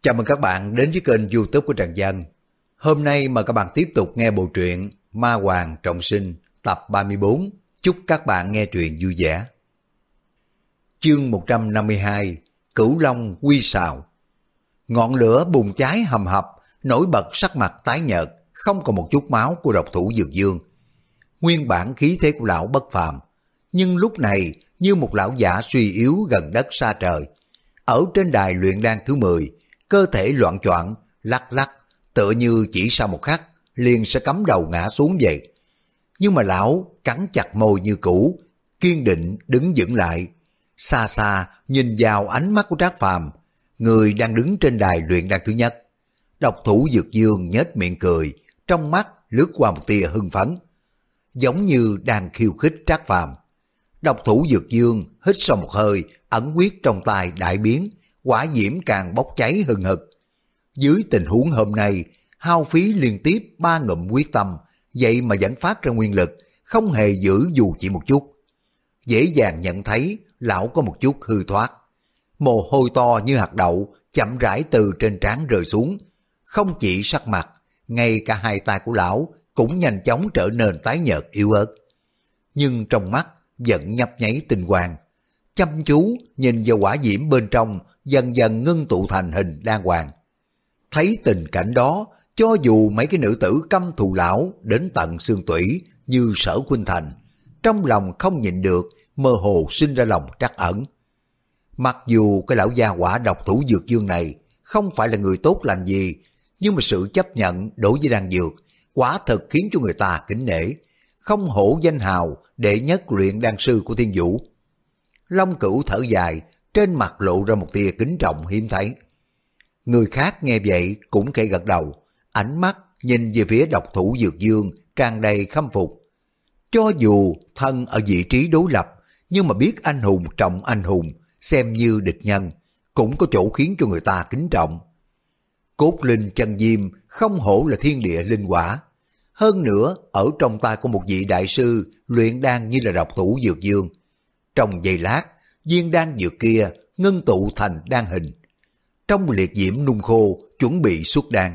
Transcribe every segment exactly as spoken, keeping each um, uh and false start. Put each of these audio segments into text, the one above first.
Chào mừng các bạn đến với kênh YouTube của Trần Dân. Hôm nay mời các bạn tiếp tục nghe bộ truyện Ma Hoàng Trọng Sinh tập ba mươi bốn. Chúc các bạn nghe truyện vui vẻ. Chương một trăm năm mươi hai. Cửu Long Quy Sào. Ngọn lửa bùng cháy hầm hập, nổi bật sắc mặt tái nhợt, không còn một chút máu của độc thủ Dược Dương. Nguyên bản khí thế của lão bất phàm, nhưng lúc này như một lão giả suy yếu gần đất xa trời. Ở trên đài luyện đan thứ mười, cơ thể loạn choạng, lắc lắc, tựa như chỉ sau một khắc liền sẽ cắm đầu ngã xuống vậy. Nhưng mà lão cắn chặt môi như cũ, kiên định đứng vững lại. Xa xa nhìn vào ánh mắt của Trác Phàm, người đang đứng trên đài luyện đan thứ nhất. Độc thủ Dược Dương nhếch miệng cười, trong mắt lướt qua một tia hưng phấn, giống như đang khiêu khích Trác Phàm. Độc thủ Dược Dương hít sâu một hơi, ẩn quyết trong tay đại biến, hỏa diễm càng bốc cháy hừng hực. Dưới tình huống hôm nay, hao phí liên tiếp ba ngụm quyết tâm, vậy mà vẫn phát ra nguyên lực, không hề giữ dù chỉ một chút. Dễ dàng nhận thấy lão có một chút hư thoát. Mồ hôi to như hạt đậu chậm rãi từ trên trán rơi xuống. Không chỉ sắc mặt, ngay cả hai tay của lão cũng nhanh chóng trở nên tái nhợt yếu ớt. Nhưng trong mắt vẫn nhấp nháy tinh quang, chăm chú nhìn vào hỏa diễm bên trong dần dần ngưng tụ thành hình đan hoàng. Thấy tình cảnh đó, cho dù mấy cái nữ tử căm thù lão đến tận xương tủy như Sở Khuynh Thành, trong lòng không nhịn được, mơ hồ sinh ra lòng trắc ẩn. Mặc dù cái lão gia hỏa độc thủ Dược Dương này không phải là người tốt lành gì, nhưng mà sự chấp nhận đối với đan dược quả thật khiến cho người ta kính nể, không hổ danh hào đệ nhất luyện đan sư của Thiên Vũ. Long Cửu thở dài, trên mặt lộ ra một tia kính trọng hiếm thấy. Người khác nghe vậy cũng khẽ gật đầu, ánh mắt nhìn về phía độc thủ Dược Dương tràn đầy khâm phục. Cho dù thân ở vị trí đối lập, nhưng mà biết anh hùng trọng anh hùng, xem như địch nhân, cũng có chỗ khiến cho người ta kính trọng. Cốt linh chân diêm không hổ là thiên địa linh quả. Hơn nữa, ở trong tay của một vị đại sư luyện đan như là độc thủ Dược Dương. Trong giây lát, viên đan dược kia ngưng tụ thành đan hình. Trong liệt diễm nung khô, chuẩn bị xuất đan.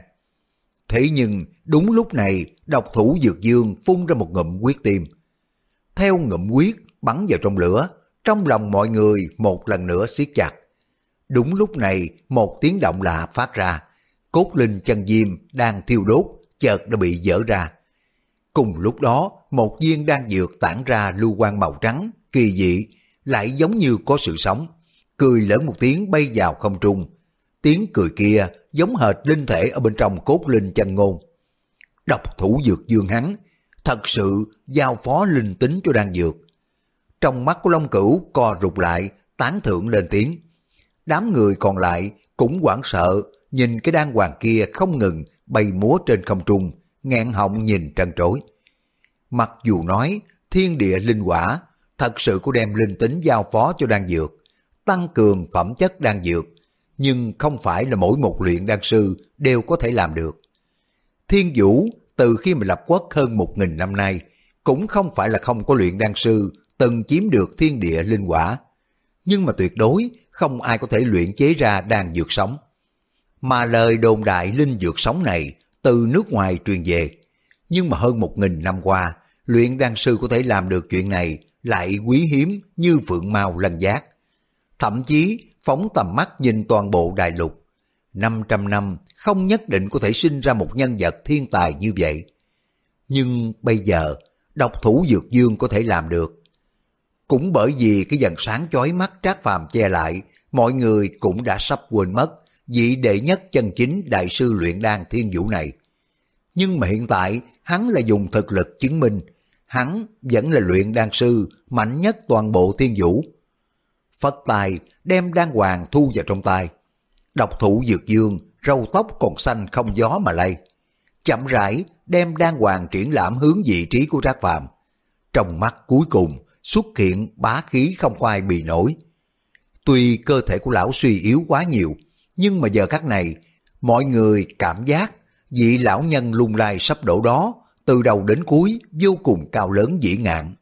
Thế nhưng, đúng lúc này, độc thủ Dược Dương phun ra một ngụm huyết tim. Theo ngụm huyết bắn vào trong lửa, trong lòng mọi người một lần nữa siết chặt. Đúng lúc này, một tiếng động lạ phát ra. Cốt linh chân diêm đang thiêu đốt, chợt đã bị dỡ ra. Cùng lúc đó, một viên đan dược tản ra lưu quang màu trắng, kỳ dị, lại giống như có sự sống, cười lớn một tiếng bay vào không trung. Tiếng cười kia giống hệt linh thể ở bên trong cốt linh chân ngôn. Độc thủ Dược Dương hắn thật sự giao phó linh tính cho đan dược. Trong mắt của Long Cửu co rụt lại, tán thưởng lên tiếng. Đám người còn lại cũng hoảng sợ, nhìn cái đan hoàng kia không ngừng bay múa trên không trung, nghẹn họng nhìn trân trối. Mặc dù nói thiên địa linh quả thật sự có đem linh tính giao phó cho đan dược, tăng cường phẩm chất đan dược, nhưng không phải là mỗi một luyện đan sư đều có thể làm được. Thiên Vũ từ khi mà lập quốc hơn một nghìn năm nay, cũng không phải là không có luyện đan sư từng chiếm được thiên địa linh quả, nhưng mà tuyệt đối không ai có thể luyện chế ra đan dược sống. Mà lời đồn đại linh dược sống này từ nước ngoài truyền về, nhưng mà hơn một nghìn năm qua, luyện đan sư có thể làm được chuyện này lại quý hiếm như phượng mao lân giác. Thậm chí phóng tầm mắt nhìn toàn bộ đại lục, năm trăm năm không nhất định có thể sinh ra một nhân vật thiên tài như vậy. Nhưng bây giờ, độc thủ Dược Dương có thể làm được. Cũng bởi vì cái dần sáng chói mắt Trác Phàm che lại, mọi người cũng đã sắp quên mất vị đệ nhất chân chính đại sư luyện đan Thiên Vũ này. Nhưng mà hiện tại, hắn là dùng thực lực chứng minh, hắn vẫn là luyện đan sư mạnh nhất toàn bộ Thiên Vũ. Phất tay đem đan hoàng thu vào trong tay. Độc thủ Dược Dương râu tóc còn xanh không gió mà lay, chậm rãi đem đan hoàng triển lãm hướng vị trí của Trác Phàm. Trong mắt cuối cùng xuất hiện bá khí không ai bì nổi. Tuy cơ thể của lão suy yếu quá nhiều, nhưng mà giờ khắc này mọi người cảm giác vị lão nhân lung lai sắp đổ đó từ đầu đến cuối vô cùng cao lớn vĩ ngạn.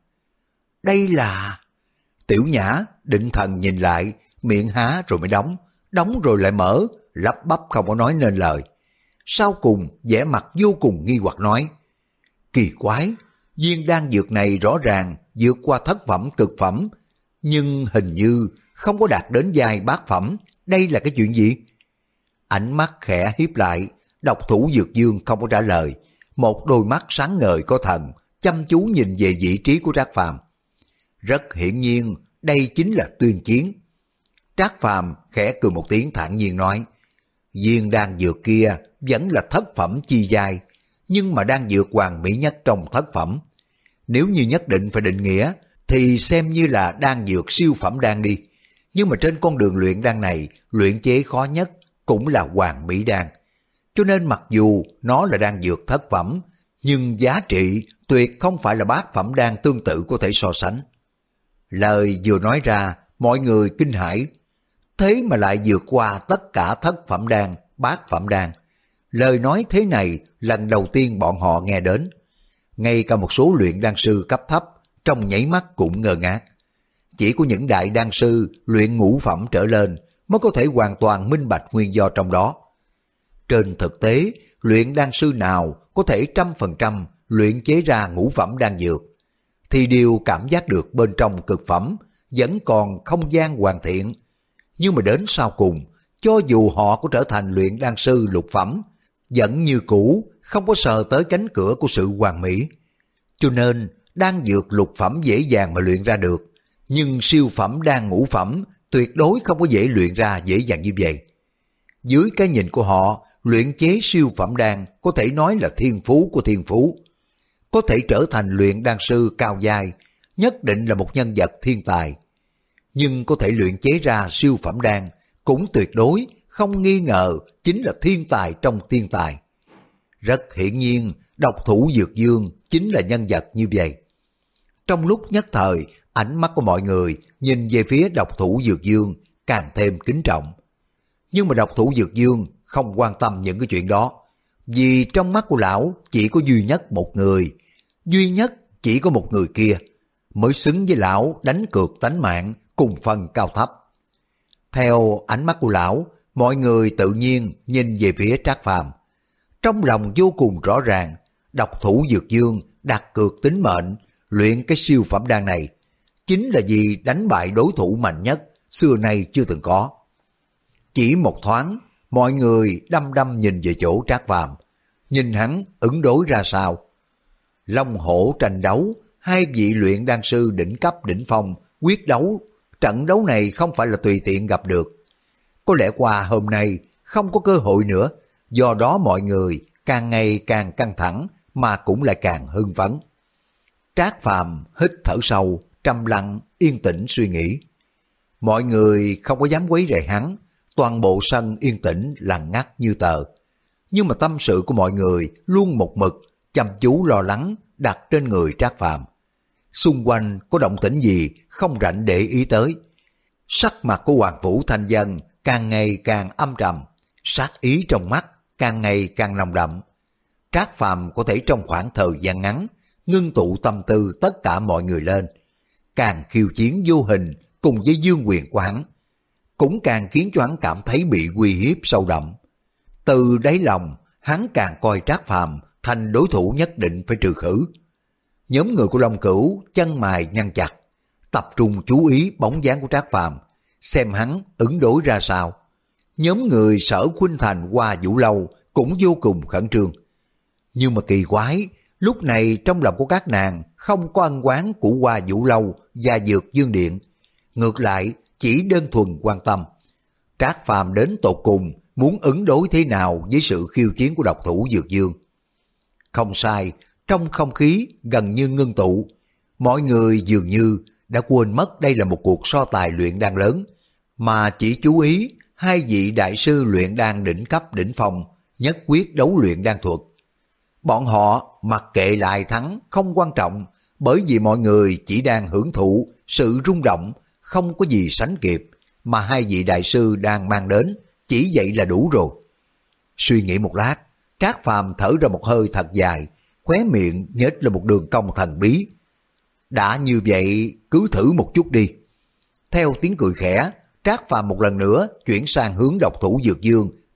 Đây là... Tiểu Nhã định thần nhìn lại, miệng há rồi mới đóng, đóng rồi lại mở, lắp bắp không có nói nên lời. Sau cùng vẻ mặt vô cùng nghi hoặc nói, kỳ quái, viên đan dược này rõ ràng vượt qua thất phẩm cực phẩm, nhưng hình như không có đạt đến giai bát phẩm, đây là cái chuyện gì? Ánh mắt khẽ hiếp lại, độc thủ Dược Dương không có trả lời, một đôi mắt sáng ngời có thần, chăm chú nhìn về vị trí của Trác Phàm. Rất hiển nhiên, đây chính là tuyên chiến. Trác Phàm khẽ cười một tiếng thản nhiên nói, viên đan dược kia vẫn là thất phẩm chi giai, nhưng mà đan dược hoàn mỹ nhất trong thất phẩm. Nếu như nhất định phải định nghĩa, thì xem như là đan dược siêu phẩm đan đi. Nhưng mà trên con đường luyện đan này, luyện chế khó nhất cũng là hoàn mỹ đan. Cho nên mặc dù nó là đan dược thất phẩm, nhưng giá trị tuyệt không phải là bát phẩm đan tương tự có thể so sánh. Lời vừa nói ra, mọi người kinh hãi. Thế mà lại vượt qua tất cả thất phẩm đan, bát phẩm đan. Lời nói thế này lần đầu tiên bọn họ nghe đến. Ngay cả một số luyện đan sư cấp thấp trong nháy mắt cũng ngơ ngác. Chỉ có những đại đan sư luyện ngũ phẩm trở lên mới có thể hoàn toàn minh bạch nguyên do trong đó. Trên thực tế, luyện đan sư nào có thể trăm phần trăm luyện chế ra ngũ phẩm đan dược, thì đều cảm giác được bên trong cực phẩm vẫn còn không gian hoàn thiện. Nhưng mà đến sau cùng, cho dù họ có trở thành luyện đan sư lục phẩm, vẫn như cũ không có sờ tới cánh cửa của sự hoàn mỹ. Cho nên, đan dược lục phẩm dễ dàng mà luyện ra được, nhưng siêu phẩm đan ngũ phẩm tuyệt đối không có dễ luyện ra dễ dàng như vậy. Dưới cái nhìn của họ, luyện chế siêu phẩm đan có thể nói là thiên phú của thiên phú. Có thể trở thành luyện đan sư cao giai, nhất định là một nhân vật thiên tài. Nhưng có thể luyện chế ra siêu phẩm đan cũng tuyệt đối không nghi ngờ chính là thiên tài trong thiên tài. Rất hiển nhiên, độc thủ Dược Dương chính là nhân vật như vậy. Trong lúc nhất thời, ánh mắt của mọi người nhìn về phía độc thủ Dược Dương càng thêm kính trọng. Nhưng mà độc thủ Dược Dương không quan tâm những cái chuyện đó, vì trong mắt của lão chỉ có duy nhất một người, duy nhất chỉ có một người kia mới xứng với lão đánh cược tánh mạng cùng phần cao thấp. Theo ánh mắt của lão, mọi người tự nhiên nhìn về phía Trác Phàm. Trong lòng vô cùng rõ ràng, độc thủ Dược Dương đặt cược tính mệnh luyện cái siêu phẩm đan này chính là vì đánh bại đối thủ mạnh nhất xưa nay chưa từng có. Chỉ một thoáng, mọi người đăm đăm nhìn về chỗ Trác Phàm, nhìn hắn ứng đối ra sao. Long hổ tranh đấu, hai vị luyện đan sư đỉnh cấp đỉnh phong quyết đấu, trận đấu này không phải là tùy tiện gặp được. Có lẽ qua hôm nay không có cơ hội nữa, do đó mọi người càng ngày càng căng thẳng mà cũng lại càng hưng phấn. Trác Phàm hít thở sâu, trầm lặng, yên tĩnh suy nghĩ. Mọi người không có dám quấy rầy hắn, toàn bộ sân yên tĩnh lặng ngắt như tờ. Nhưng mà tâm sự của mọi người luôn một mực, chăm chú lo lắng đặt trên người Trác Phàm. Xung quanh có động tĩnh gì không rảnh để ý tới. Sắc mặt của Hoàng Phủ Thanh Dân càng ngày càng âm trầm, sát ý trong mắt càng ngày càng nồng đậm. Trác Phàm có thể trong khoảng thời gian ngắn ngưng tụ tâm tư tất cả mọi người lên, càng khiêu chiến vô hình cùng với dương quyền của hắn, cũng càng khiến cho hắn cảm thấy bị uy hiếp sâu đậm. Từ đáy lòng, hắn càng coi Trác Phàm thành đối thủ nhất định phải trừ khử. Nhóm người của Long Cửu chân mày nhăn chặt, tập trung chú ý bóng dáng của Trác Phàm, xem hắn ứng đối ra sao. Nhóm người Sở Khuynh Thành qua Vũ Lâu cũng vô cùng khẩn trương. Nhưng mà kỳ quái, lúc này trong lòng của các nàng không có ân oán của Hoa Vũ Lâu và Dược Dương Điện, ngược lại chỉ đơn thuần quan tâm Trác Phàm đến tột cùng muốn ứng đối thế nào với sự khiêu chiến của độc thủ Dược Dương. Không sai, trong không khí gần như ngưng tụ, mọi người dường như đã quên mất đây là một cuộc so tài luyện đan lớn, mà chỉ chú ý hai vị đại sư luyện đan đỉnh cấp đỉnh phong nhất quyết đấu luyện đan thuật. Bọn họ mặc kệ lại thắng không quan trọng, bởi vì mọi người chỉ đang hưởng thụ sự rung động không có gì sánh kịp mà hai vị đại sư đang mang đến, chỉ vậy là đủ rồi. Suy nghĩ một lát, Trác Phàm thở ra một hơi thật dài, khóe miệng nhếch lên một đường cong thần bí. Đã như vậy, cứ thử một chút đi. Theo tiếng cười khẽ, Trác Phàm một lần nữa chuyển sang hướng độc thủ Dược Dương,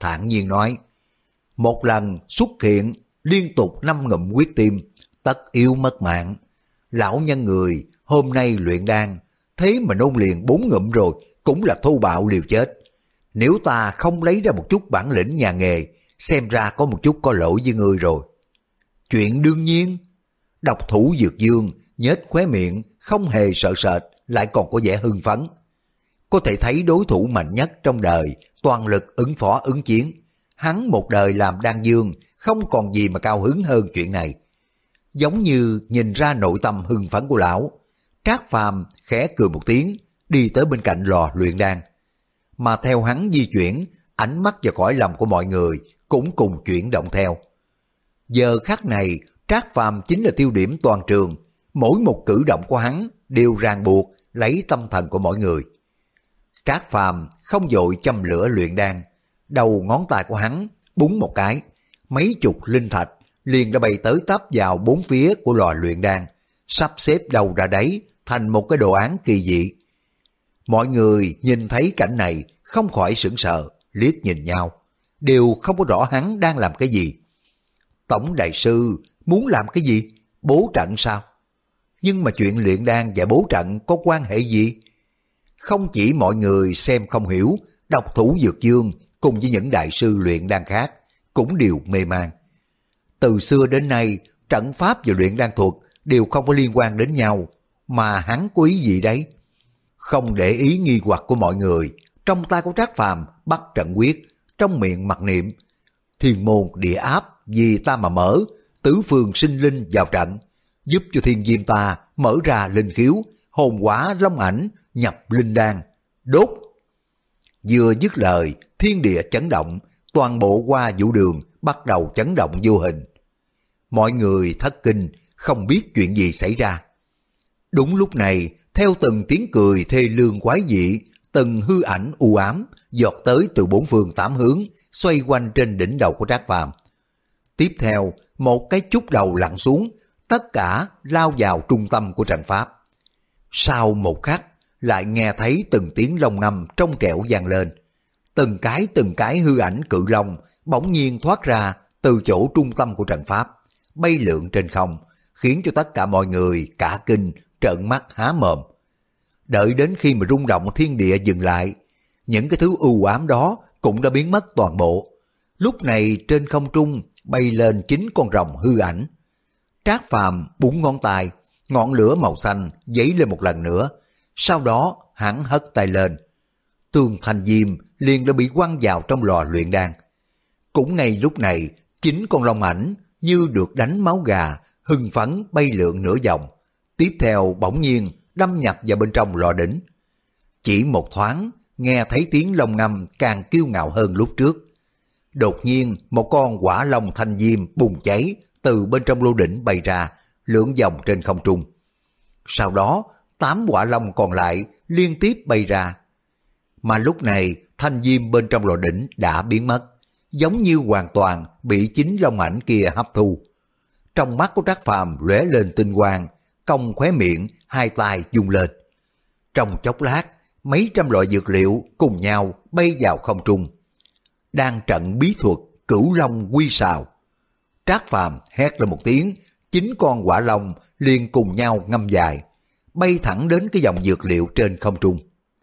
thản nhiên nói, một lần xuất hiện liên tục năm ngụm huyết tim, tất yếu mất mạng. Lão nhân người hôm nay luyện đan, thế mà nôn liền bốn ngụm rồi, cũng là thô bạo liều chết. Nếu ta không lấy ra một chút bản lĩnh nhà nghề, xem ra có một chút có lỗi với ngươi rồi. Chuyện đương nhiên. Độc thủ Dược Dương nhếch khóe miệng, không hề sợ sệt, lại còn có vẻ hưng phấn. Có thể thấy đối thủ mạnh nhất trong đời, toàn lực ứng phó ứng chiến. Hắn một đời làm đan dương, không còn gì mà cao hứng hơn chuyện này. Giống như nhìn ra nội tâm hưng phấn của lão, Trác Phàm khẽ cười một tiếng, đi tới bên cạnh lò luyện đan. Mà theo hắn di chuyển, ánh mắt và cõi lòng của mọi người cũng cùng chuyển động theo. Giờ khắc này, Trác Phàm chính là tiêu điểm toàn trường, mỗi một cử động của hắn đều ràng buộc lấy tâm thần của mọi người. Trác Phàm không vội châm lửa luyện đan, đầu ngón tay của hắn búng một cái, mấy chục linh thạch liền đã bay tới tấp vào bốn phía của lò luyện đan, sắp xếp đầu ra đấy thành một cái đồ án kỳ dị. Mọi người nhìn thấy cảnh này không khỏi sửng sợ, liếc nhìn nhau, đều không có rõ hắn đang làm cái gì. Tổng đại sư muốn làm cái gì? Bố trận sao? Nhưng mà chuyện luyện đan và bố trận có quan hệ gì? Không chỉ mọi người xem không hiểu, độc thủ Dược Dương cùng với những đại sư luyện đan khác cũng đều mê man. Từ xưa đến nay, trận pháp và luyện đan thuật đều không có liên quan đến nhau, mà hắn có ý gì đấy? Không để ý nghi hoặc của mọi người, trong tay của Trác Phàm bắt trận quyết, trong miệng mặc niệm, thiên môn địa áp vì ta mà mở, tứ phương sinh linh vào trận, giúp cho thiên diêm ta mở ra linh khiếu, hồn quả long ảnh, nhập linh đan, đốt. Vừa dứt lời, thiên địa chấn động, toàn bộ Hoa Vũ Đường bắt đầu chấn động vô hình. Mọi người thất kinh, không biết chuyện gì xảy ra. Đúng lúc này, theo từng tiếng cười thê lương quái dị, từng hư ảnh u ám giọt tới từ bốn phương tám hướng, xoay quanh trên đỉnh đầu của Trác Phàm. Tiếp theo, một cái chúc đầu lặn xuống, tất cả lao vào trung tâm của trận pháp. Sau một khắc, lại nghe thấy từng tiếng long ngâm trong trẻo vang lên. Từng cái từng cái hư ảnh cự long bỗng nhiên thoát ra từ chỗ trung tâm của trận pháp, bay lượn trên không, khiến cho tất cả mọi người cả kinh, trợn mắt há mồm. Đợi đến khi mà rung động thiên địa dừng lại, những cái thứ u ám đó cũng đã biến mất toàn bộ. Lúc này trên không trung bay lên chín con rồng hư ảnh. Trác Phàm búng ngón tay, ngọn lửa màu xanh dấy lên một lần nữa, sau đó hắn hất tay lên. Tường thành diêm liền đã bị quăng vào trong lò luyện đan. Cũng ngay lúc này, chín con long ảnh như được đánh máu gà, hưng phấn bay lượn nửa vòng, tiếp theo bỗng nhiên đâm nhập vào bên trong lò đỉnh. Chỉ một thoáng, nghe thấy tiếng long ngâm càng kiêu ngạo hơn lúc trước. Đột nhiên, một con hỏa long thanh diêm bùng cháy từ bên trong lô đỉnh bay ra, lượn vòng trên không trung. Sau đó, tám hỏa long còn lại liên tiếp bay ra. Mà lúc này, thanh diêm bên trong lò đỉnh đã biến mất, giống như hoàn toàn bị chính long ảnh kia hấp thu. Trong mắt của Trác Phàm lóe lên tinh quang, cong khóe miệng, hai tay vung lên. Trong chốc lát, mấy trăm loại dược liệu cùng nhau bay vào không trung. Đang trận bí thuật cửu long quy sào. Trác Phàm hét lên một tiếng, chín con hỏa long liền cùng nhau ngâm dài, bay thẳng đến cái dòng dược liệu trên không trung.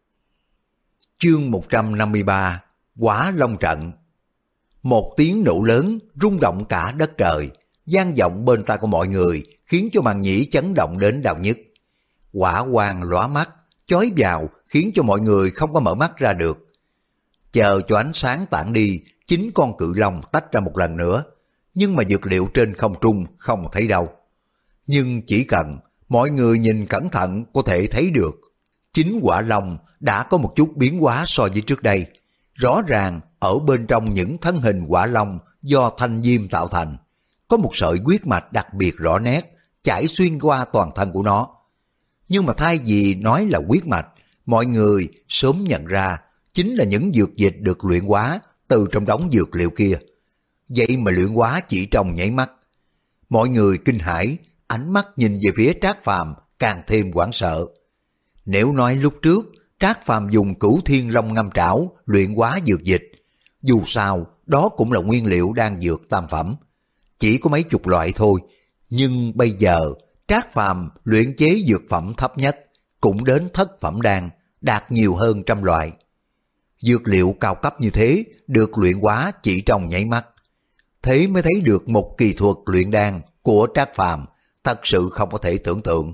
Chương một trăm năm mươi ba, Hỏa Long Trận. Một tiếng nổ lớn rung động cả đất trời, vang vọng bên tai của mọi người, khiến cho màng nhĩ chấn động đến đau nhức. Hỏa quang lóa mắt, chói vào, khiến cho mọi người không có mở mắt ra được. Chờ cho ánh sáng tản đi, chín con cự long tách ra một lần nữa, nhưng mà dược liệu trên không trung không thấy đâu. Nhưng chỉ cần mọi người nhìn cẩn thận có thể thấy được, chính hỏa long đã có một chút biến hóa so với trước đây. Rõ ràng ở bên trong những thân hình hỏa long do thanh diêm tạo thành, có một sợi huyết mạch đặc biệt rõ nét chảy xuyên qua toàn thân của nó. Nhưng mà thay vì nói là huyết mạch, mọi người sớm nhận ra chính là những dược dịch được luyện hóa từ trong đống dược liệu kia. Vậy mà luyện hóa chỉ trong nháy mắt. Mọi người kinh hãi, ánh mắt nhìn về phía Trác Phàm càng thêm hoảng sợ. Nếu nói lúc trước Trác Phàm dùng Cửu Thiên Long Ngâm Trảo luyện hóa dược dịch, dù sao đó cũng là nguyên liệu đan dược tam phẩm, chỉ có mấy chục loại thôi. Nhưng bây giờ Trác Phàm luyện chế dược phẩm thấp nhất cũng đến thất phẩm đan, đạt nhiều hơn trăm loại. Dược liệu cao cấp như thế được luyện hóa chỉ trong nháy mắt. Thế mới thấy được một kỳ thuật luyện đan của Trác Phàm thật sự không có thể tưởng tượng.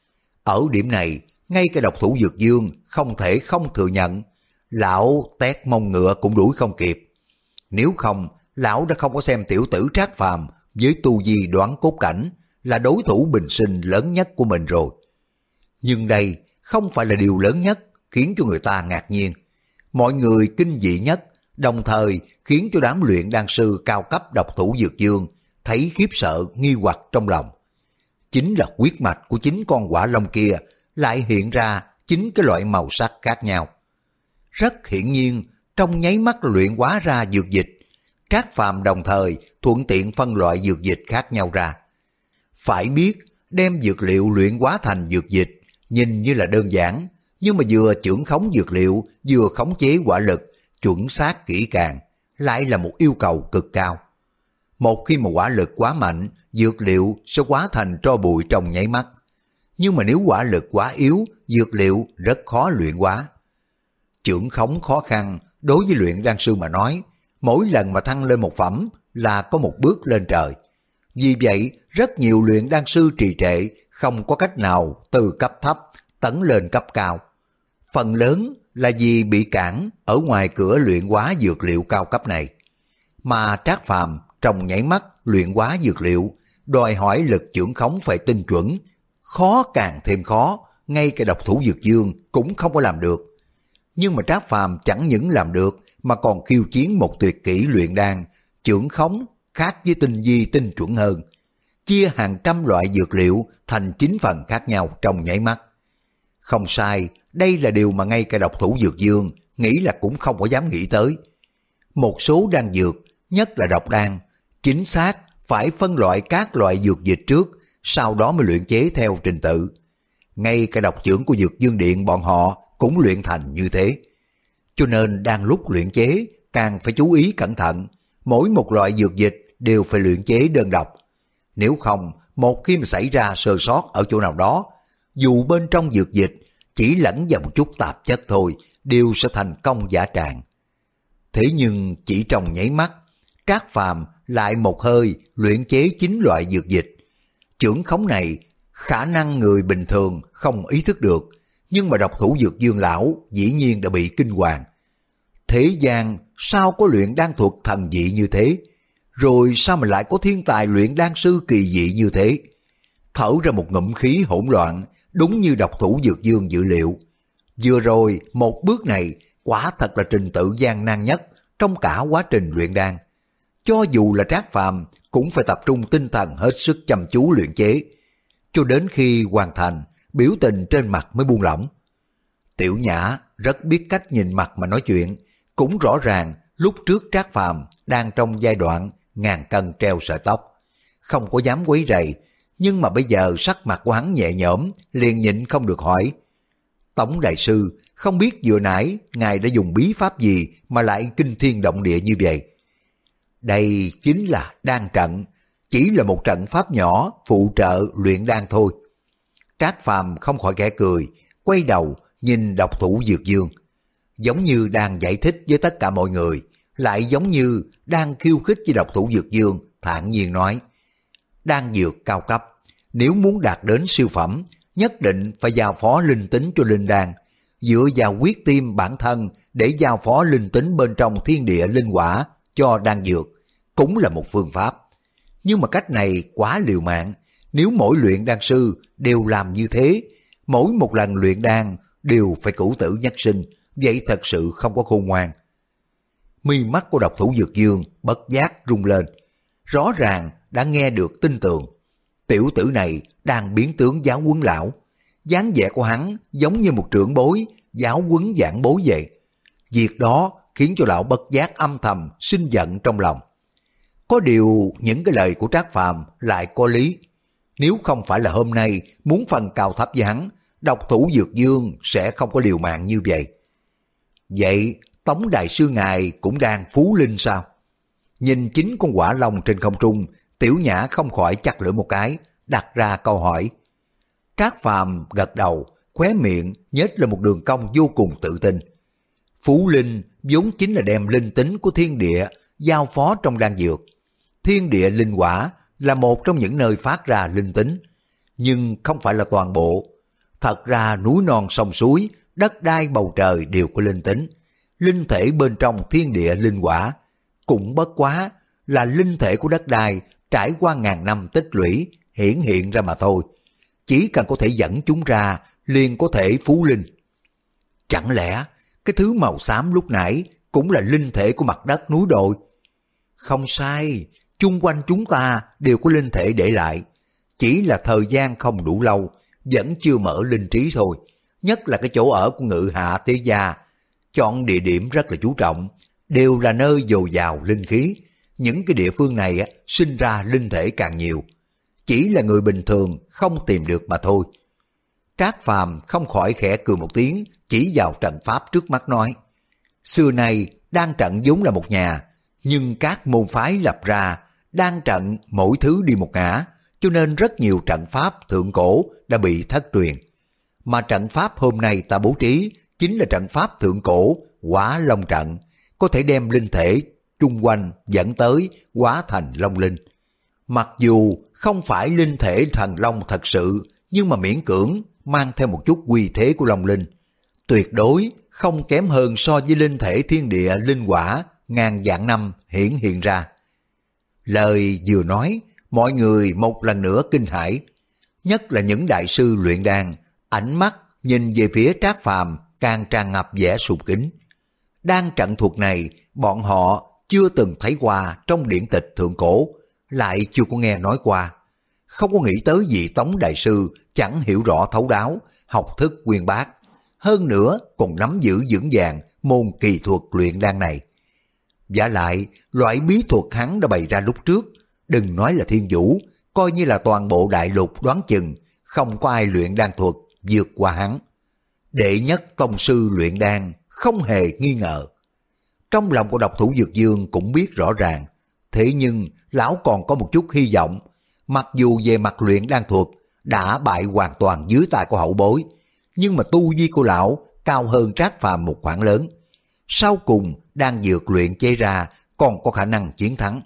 Ở điểm này, ngay cả độc thủ Dược Dương không thể không thừa nhận, lão tét mông ngựa cũng đuổi không kịp. Nếu không, lão đã không có xem tiểu tử Trác Phàm với tu vi đoán cốt cảnh là đối thủ bình sinh lớn nhất của mình rồi. Nhưng đây không phải là điều lớn nhất khiến cho người ta ngạc nhiên. Mọi người kinh dị nhất, đồng thời khiến cho đám luyện đan sư cao cấp độc thủ Dược Dương thấy khiếp sợ nghi hoặc trong lòng. Chính là huyết mạch của chính con hỏa long kia lại hiện ra chính cái loại màu sắc khác nhau. Rất hiển nhiên, trong nháy mắt luyện hóa ra dược dịch, Trác Phàm đồng thời thuận tiện phân loại dược dịch khác nhau ra. Phải biết, đem dược liệu luyện hóa thành dược dịch nhìn như là đơn giản, nhưng mà vừa chưởng khống dược liệu, vừa khống chế hỏa lực, chuẩn xác kỹ càng, lại là một yêu cầu cực cao. Một khi mà hỏa lực quá mạnh, dược liệu sẽ hóa thành tro bụi trong nháy mắt. Nhưng mà nếu hỏa lực quá yếu, dược liệu rất khó luyện hóa. Chưởng khống khó khăn, đối với luyện đan sư mà nói, mỗi lần mà thăng lên một phẩm là có một bước lên trời. Vì vậy, rất nhiều luyện đan sư trì trệ, không có cách nào từ cấp thấp tấn lên cấp cao. Phần lớn là vì bị cản ở ngoài cửa luyện hóa dược liệu cao cấp này. Mà Trác Phàm trong nháy mắt luyện hóa dược liệu, đòi hỏi lực chưởng khống phải tinh chuẩn, khó càng thêm khó, ngay cả độc thủ Dược Dương cũng không có làm được. Nhưng mà Trác Phàm chẳng những làm được mà còn khiêu chiến một tuyệt kỹ luyện đan, chưởng khống khác với tinh vi tinh chuẩn hơn, chia hàng trăm loại dược liệu thành chín phần khác nhau trong nháy mắt. Không sai, đây là điều mà ngay cả độc thủ Dược Dương nghĩ là cũng không có dám nghĩ tới. Một số đan dược, nhất là độc đan, chính xác phải phân loại các loại dược dịch trước, sau đó mới luyện chế theo trình tự. Ngay cả độc trưởng của Dược Dương Điện bọn họ cũng luyện thành như thế. Cho nên đang lúc luyện chế càng phải chú ý cẩn thận, mỗi một loại dược dịch đều phải luyện chế đơn độc. Nếu không, một khi mà xảy ra sơ sót ở chỗ nào đó, dù bên trong dược dịch chỉ lẫn vào một chút tạp chất thôi, đều sẽ thành công giả trạng. Thế nhưng chỉ trong nháy mắt, Trác Phàm lại một hơi luyện chế chín loại dược dịch. Chưởng khống này khả năng người bình thường không ý thức được, nhưng mà độc thủ Dược Dương lão dĩ nhiên đã bị kinh hoàng. Thế gian sao có luyện đan thuật thần dị như thế? Rồi sao mà lại có thiên tài luyện đan sư kỳ dị như thế? Thở ra một ngụm khí hỗn loạn, đúng như độc thủ Dược Dương dự liệu. Vừa rồi một bước này quả thật là trình tự gian nan nhất trong cả quá trình luyện đan. Cho dù là Trác Phàm cũng phải tập trung tinh thần hết sức chăm chú luyện chế, cho đến khi hoàn thành, biểu tình trên mặt mới buông lỏng. Tiểu Nhã rất biết cách nhìn mặt mà nói chuyện, cũng rõ ràng lúc trước Trác Phàm đang trong giai đoạn ngàn cân treo sợi tóc, không có dám quấy rầy, nhưng mà bây giờ sắc mặt của hắn nhẹ nhõm, liền nhịn không được hỏi: Tống đại sư, không biết vừa nãy ngài đã dùng bí pháp gì mà lại kinh thiên động địa như vậy? Đây chính là đan trận, chỉ là một trận pháp nhỏ phụ trợ luyện đan thôi. Trác Phàm không khỏi khẽ cười, quay đầu nhìn độc thủ Dược Dương, giống như đang giải thích với tất cả mọi người, lại giống như đang khiêu khích với độc thủ Dược Dương, thản nhiên nói: đan dược cao cấp, nếu muốn đạt đến siêu phẩm, nhất định phải giao phó linh tính cho linh đan, dựa vào quyết tim bản thân để giao phó linh tính bên trong thiên địa linh quả cho đan dược, cũng là một phương pháp. Nhưng mà cách này quá liều mạng, nếu mỗi luyện đan sư đều làm như thế, mỗi một lần luyện đan đều phải cửu tử nhất sinh, vậy thật sự không có khôn ngoan. Mi mắt của độc thủ Dược Dương bất giác rung lên, rõ ràng đã nghe được tin tường. Tiểu tử này đang biến tướng giáo huấn lão, dáng vẻ của hắn giống như một trưởng bối giáo huấn giảng bối vậy. Việc đó khiến cho lão bất giác âm thầm sinh giận trong lòng. Có điều những cái lời của Trác Phàm lại có lý. Nếu không phải là hôm nay muốn phân cao thấp với hắn, độc thủ Dược Dương sẽ không có liều mạng như vậy. Vậy Tống đại sư ngài cũng đang phú linh sao? Nhìn chính con hỏa long trên không trung, Tiểu Nhã không khỏi chặt lưỡi một cái, đặt ra câu hỏi. Trác Phàm gật đầu, khóe miệng nhếch lên một đường cong vô cùng tự tin. Phú linh vốn chính là đem linh tính của thiên địa giao phó trong đan dược. Thiên địa linh hỏa là một trong những nơi phát ra linh tính, nhưng không phải là toàn bộ. Thật ra núi non sông suối, đất đai bầu trời đều có linh tính. Linh thể bên trong thiên địa linh hỏa cũng bất quá là linh thể của đất đai trải qua ngàn năm tích lũy hiển hiện ra mà thôi. Chỉ cần có thể dẫn chúng ra liền có thể phú linh. Chẳng lẽ cái thứ màu xám lúc nãy cũng là linh thể của mặt đất núi đồi? Không sai, chung quanh chúng ta đều có linh thể để lại, chỉ là thời gian không đủ lâu, vẫn chưa mở linh trí thôi. Nhất là cái chỗ ở của Ngự Hạ Tế Gia, chọn địa điểm rất là chú trọng, đều là nơi dồi dào linh khí. Những cái địa phương này á, sinh ra linh thể càng nhiều, chỉ là người bình thường không tìm được mà thôi. Trác Phàm không khỏi khẽ cười một tiếng, chỉ vào trận pháp trước mắt nói: xưa nay đan trận vốn là một nhà, nhưng các môn phái lập ra đan trận mỗi thứ đi một ngã, cho nên rất nhiều trận pháp thượng cổ đã bị thất truyền. Mà trận pháp hôm nay ta bố trí chính là trận pháp thượng cổ Hỏa Long trận, có thể đem linh thể trung quanh dẫn tới hóa thành long linh. Mặc dù không phải linh thể thần long thật sự, nhưng mà miễn cưỡng mang theo một chút uy thế của long linh, tuyệt đối không kém hơn so với linh thể thiên địa linh hỏa ngàn vạn năm hiển hiện ra. Lời vừa nói, mọi người một lần nữa kinh hãi, nhất là những đại sư luyện đan, ánh mắt nhìn về phía Trác Phàm càng tràn ngập vẻ sùng kính. Đan trận thuật này bọn họ chưa từng thấy qua trong điển tịch thượng cổ, lại chưa có nghe nói qua. Không có nghĩ tới vị Tống đại sư chẳng hiểu rõ thấu đáo, học thức uyên bác, hơn nữa còn nắm giữ vững vàng môn kỳ thuật luyện đan này. Vả lại, loại bí thuật hắn đã bày ra lúc trước, đừng nói là thiên vũ, coi như là toàn bộ đại lục đoán chừng không có ai luyện đan thuật vượt qua hắn. Đệ nhất tông sư luyện đan không hề nghi ngờ. Trong lòng của độc thủ Dược Dương cũng biết rõ ràng, thế nhưng lão còn có một chút hy vọng. Mặc dù về mặt luyện đan thuật đã bại hoàn toàn dưới tay của hậu bối, nhưng mà tu vi của lão cao hơn Trác Phàm một khoảng lớn. Sau cùng đang dược luyện chế ra còn có khả năng chiến thắng.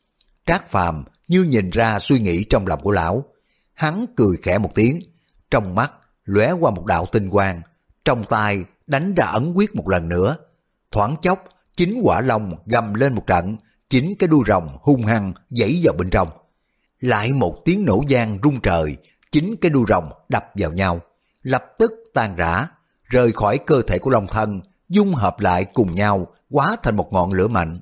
Trác Phàm như nhìn ra suy nghĩ trong lòng của lão, hắn cười khẽ một tiếng, trong mắt lóe qua một đạo tinh quang, trong tay đánh ra ấn quyết một lần nữa. Thoáng chốc, chính hỏa long gầm lên một trận, chính cái đuôi rồng hung hăng giãy vào bên trong. Lại một tiếng nổ vang rung trời, chính cái đuôi rồng đập vào nhau, lập tức tan rã, rời khỏi cơ thể của long thân, dung hợp lại cùng nhau, hóa thành một ngọn lửa mạnh.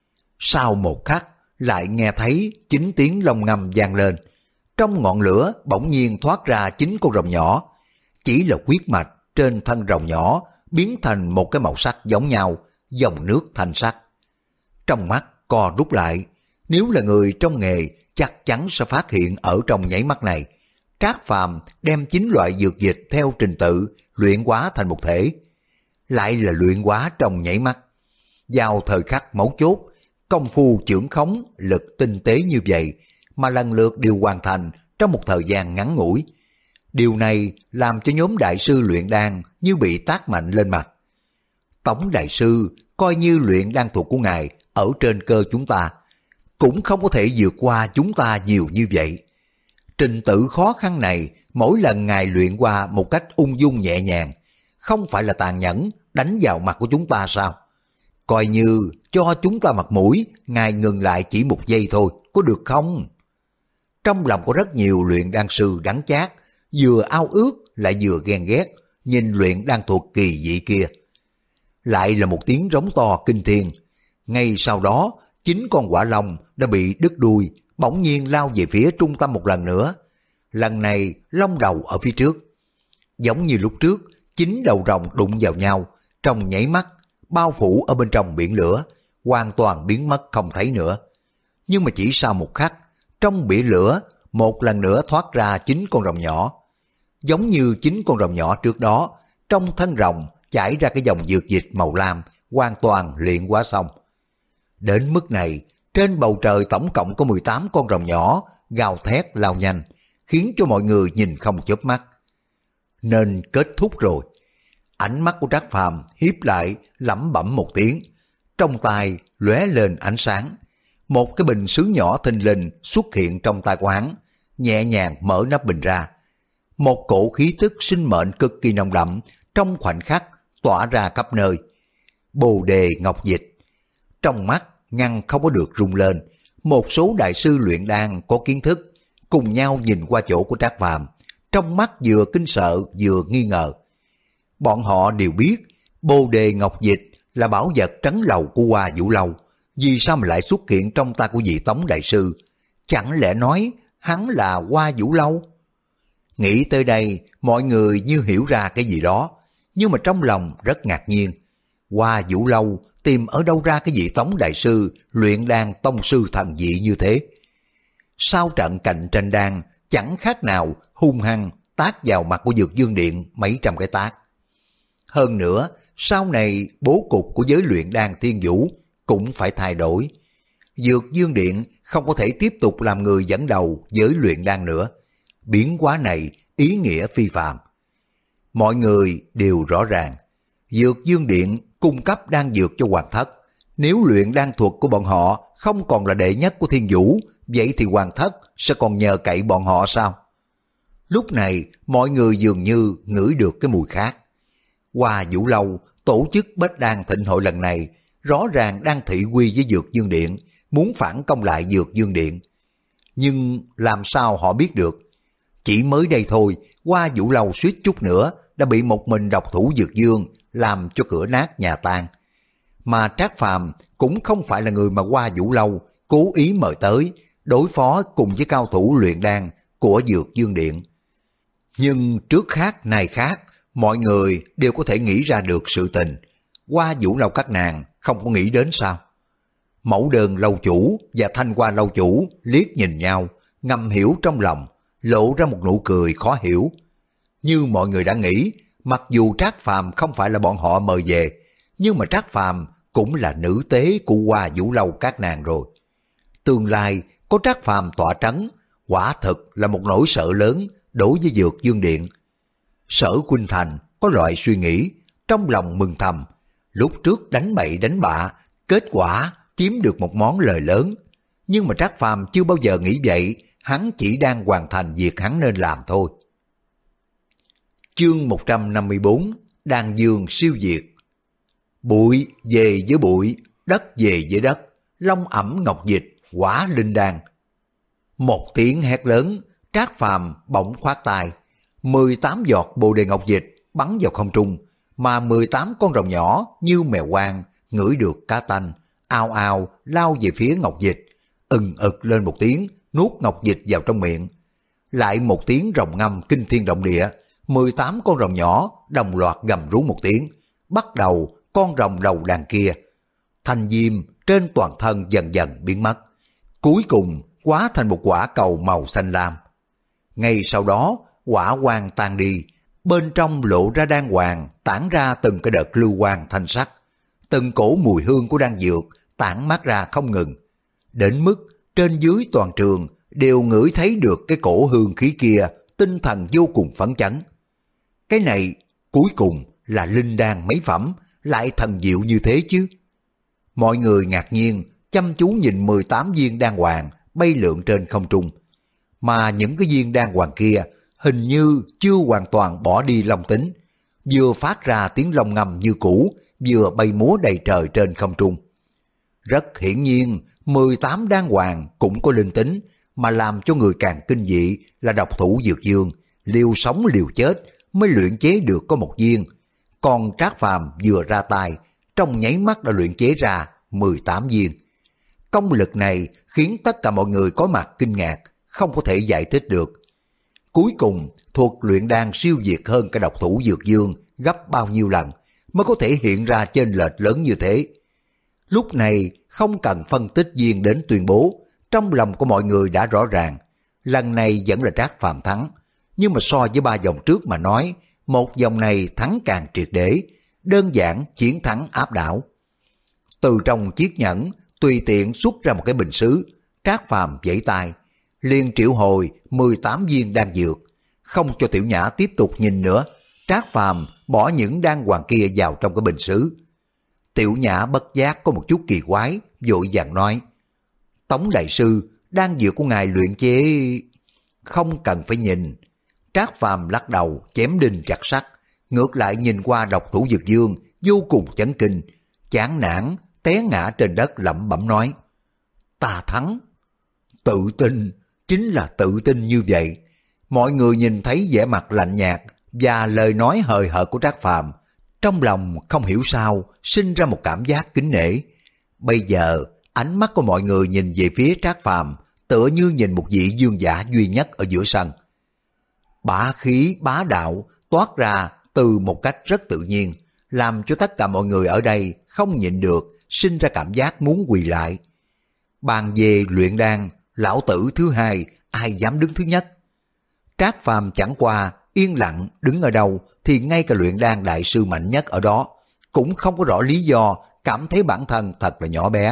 Sau một khắc, lại nghe thấy chính tiếng long ngâm vang lên. Trong ngọn lửa bỗng nhiên thoát ra chính con rồng nhỏ, chỉ là huyết mạch trên thân rồng nhỏ biến thành một cái màu sắc giống nhau, dòng nước thanh sắc. Trong mắt co rút lại, nếu là người trong nghề chắc chắn sẽ phát hiện ở trong nháy mắt này, Trác Phàm đem chín loại dược dịch theo trình tự luyện hóa thành một thể. Lại là luyện hóa trong nháy mắt. Vào thời khắc mấu chốt, công phu chưởng khống lực tinh tế như vậy mà lần lượt đều hoàn thành trong một thời gian ngắn ngủi. Điều này làm cho nhóm đại sư luyện đan như bị tát mạnh lên mặt. Tống đại sư coi như luyện đan thuật của ngài ở trên cơ chúng ta, cũng không có thể vượt qua chúng ta nhiều như vậy. Trình tự khó khăn này mỗi lần ngài luyện qua một cách ung dung nhẹ nhàng, không phải là tàn nhẫn đánh vào mặt của chúng ta sao? Coi như cho chúng ta mặt mũi, ngài ngừng lại chỉ một giây thôi, có được không? Trong lòng có rất nhiều luyện đan sư đắng chát, vừa ao ước lại vừa ghen ghét, nhìn luyện đan thuật kỳ dị kia. Lại là một tiếng rống to kinh thiên. Ngay sau đó, chính con hỏa long đã bị đứt đuôi, bỗng nhiên lao về phía trung tâm một lần nữa. Lần này long đầu ở phía trước. Giống như lúc trước, chính đầu rồng đụng vào nhau, trong nháy mắt, bao phủ ở bên trong biển lửa, hoàn toàn biến mất không thấy nữa. Nhưng mà chỉ sau một khắc, trong biển lửa, một lần nữa thoát ra chính con rồng nhỏ. Giống như chính con rồng nhỏ trước đó, trong thân rồng chảy ra cái dòng dược dịch màu lam, hoàn toàn luyện hóa xong. Đến mức này, trên bầu trời tổng cộng có mười tám con rồng nhỏ gào thét lao nhanh, khiến cho mọi người nhìn không chớp mắt. Nên kết thúc rồi. Ánh mắt của Trác Phàm hiếp lại, lẩm bẩm một tiếng, trong tay lóe lên ánh sáng. Một cái bình sứ nhỏ thình lình xuất hiện trong tay của hắn, nhẹ nhàng mở nắp bình ra. Một cổ khí tức sinh mệnh cực kỳ nồng đậm trong khoảnh khắc tỏa ra khắp nơi. Bồ đề ngọc dịch. Trong mắt ngăn không có được rung lên. Một số đại sư luyện đan có kiến thức cùng nhau nhìn qua chỗ của Trác Phàm, trong mắt vừa kinh sợ vừa nghi ngờ. Bọn họ đều biết bồ đề ngọc dịch là bảo vật trấn lầu của Hoa Vũ Lâu, vì sao mà lại xuất hiện trong tay của vị Tống đại sư? Chẳng lẽ nói hắn là Hoa Vũ Lâu? Nghĩ tới đây, mọi người như hiểu ra cái gì đó, nhưng mà trong lòng rất ngạc nhiên. Hoa Vũ Lâu tìm ở đâu ra cái vị Tống đại sư luyện đan tông sư thần dị như thế? Sau trận cạnh tranh đan chẳng khác nào hung hăng tát vào mặt của Dược Dương Điện mấy trăm cái tát. Hơn nữa, sau này bố cục của giới luyện đan Thiên Vũ cũng phải thay đổi. Dược Dương Điện không có thể tiếp tục làm người dẫn đầu giới luyện đan nữa. Biến hóa này ý nghĩa phi phàm. Mọi người đều rõ ràng, Dược Dương Điện cung cấp đan dược cho Hoàng Thất. Nếu luyện đan thuật của bọn họ không còn là đệ nhất của Thiên Vũ, vậy thì Hoàng Thất sẽ còn nhờ cậy bọn họ sao? Lúc này mọi người dường như ngửi được cái mùi khác. Hoa Vũ Lâu tổ chức Bách Đan Thịnh Hội lần này rõ ràng đang thị uy với Dược Dương Điện, muốn phản công lại Dược Dương Điện. Nhưng làm sao họ biết được? Chỉ mới đây thôi, Hoa Vũ Lâu suýt chút nữa đã bị một mình độc thủ Dược Dương làm cho cửa nát nhà tan. Mà Trác Phàm cũng không phải là người mà Hoa Vũ Lâu cố ý mời tới đối phó cùng với cao thủ luyện đan của Dược Dương Điện. Nhưng trước khác nay khác, mọi người đều có thể nghĩ ra được sự tình. Hoa Vũ Lâu các nàng không có nghĩ đến sao? Mẫu Đơn lâu chủ và Thanh Hoa lâu chủ liếc nhìn nhau, ngầm hiểu trong lòng, lộ ra một nụ cười khó hiểu. Như mọi người đã nghĩ, mặc dù Trác Phàm không phải là bọn họ mời về, nhưng mà Trác Phàm cũng là nữ tế của Hoa Vũ Lâu các nàng rồi. Tương lai có Trác Phàm tọa trấn, quả thực là một nỗi sợ lớn đối với Dược Dương Điện. Sở Khuynh Thành có loại suy nghĩ, trong lòng mừng thầm, lúc trước đánh bậy đánh bạ, kết quả chiếm được một món lời lớn. Nhưng mà Trác Phàm chưa bao giờ nghĩ vậy, hắn chỉ đang hoàn thành việc hắn nên làm thôi. Chương một trăm năm mươi bốn, Đan Dương siêu diệt. Bụi về với bụi, đất về với đất, long ẩm ngọc dịch, quả linh đan. Một tiếng hét lớn, Trác Phàm bỗng khoát tay, mười tám giọt bồ đề ngọc dịch bắn vào không trung, mà mười tám con rồng nhỏ như mèo hoang ngửi được cá tanh, ao ao lao về phía ngọc dịch, ừng ực lên một tiếng, nuốt ngọc dịch vào trong miệng. Lại một tiếng rồng ngâm kinh thiên động địa, mười tám con rồng nhỏ đồng loạt gầm rú một tiếng, bắt đầu con rồng đầu đàn kia. Thanh diêm trên toàn thân dần dần biến mất, cuối cùng hóa thành một quả cầu màu xanh lam. Ngay sau đó, quả quang tan đi, bên trong lộ ra đan hoàng, tản ra từng cái đợt lưu quang thanh sắc. Từng cổ mùi hương của đan dược tản mát ra không ngừng, đến mức trên dưới toàn trường đều ngửi thấy được cái cổ hương khí kia, tinh thần vô cùng phấn chấn. Cái này cuối cùng là linh đan mấy phẩm, lại thần diệu như thế chứ? Mọi người ngạc nhiên chăm chú nhìn mười tám viên đan hoàng bay lượn trên không trung, mà những cái viên đan hoàng kia hình như chưa hoàn toàn bỏ đi long tính, vừa phát ra tiếng long ngâm như cũ, vừa bay múa đầy trời trên không trung. Rất hiển nhiên, mười tám đan hoàng cũng có linh tính, mà làm cho người càng kinh dị là độc thủ Dược Dương, liều sống liều chết mới luyện chế được có một viên. Còn Trác Phàm vừa ra tay, trong nháy mắt đã luyện chế ra mười tám viên. Công lực này khiến tất cả mọi người có mặt kinh ngạc, không có thể giải thích được. Cuối cùng, thuật luyện đan siêu việt hơn cả độc thủ Dược Dương gấp bao nhiêu lần mới có thể hiện ra chênh lệch lớn như thế. Lúc này không cần phân tích viên đến tuyên bố, trong lòng của mọi người đã rõ ràng, lần này vẫn là Trác Phàm thắng. Nhưng mà so với ba vòng trước mà nói, một vòng này thắng càng triệt để, đơn giản chiến thắng áp đảo. Từ trong chiếc nhẫn tùy tiện xuất ra một cái bình sứ, Trác Phàm giãy tay, liền triệu hồi mười tám viên đan dược. Không cho Tiểu Nhã tiếp tục nhìn nữa, Trác Phàm bỏ những đan hoàng kia vào trong cái bình sứ. Tiểu Nhã bất giác có một chút kỳ quái, vội vàng nói: Tống đại sư, đan dược của ngài luyện chế... Không cần phải nhìn. Trác Phàm lắc đầu, chém đinh chặt sắt, ngược lại nhìn qua Độc Thủ Dược Dương vô cùng chấn kinh, chán nản té ngã trên đất lẩm bẩm nói: Ta thắng. Tự tin, chính là tự tin như vậy. Mọi người nhìn thấy vẻ mặt lạnh nhạt và lời nói hời hợt của Trác Phàm, trong lòng không hiểu sao sinh ra một cảm giác kính nể. Bây giờ ánh mắt của mọi người nhìn về phía Trác Phàm tựa như nhìn một vị vương giả duy nhất ở giữa sân. Bá khí bá đạo toát ra từ một cách rất tự nhiên, làm cho tất cả mọi người ở đây không nhịn được sinh ra cảm giác muốn quỳ lại. Bàn về luyện đan, lão tử thứ hai, ai dám đứng thứ nhất? Trác Phàm chẳng qua yên lặng đứng ở đâu thì ngay cả luyện đan đại sư mạnh nhất ở đó cũng không có rõ lý do cảm thấy bản thân thật là nhỏ bé.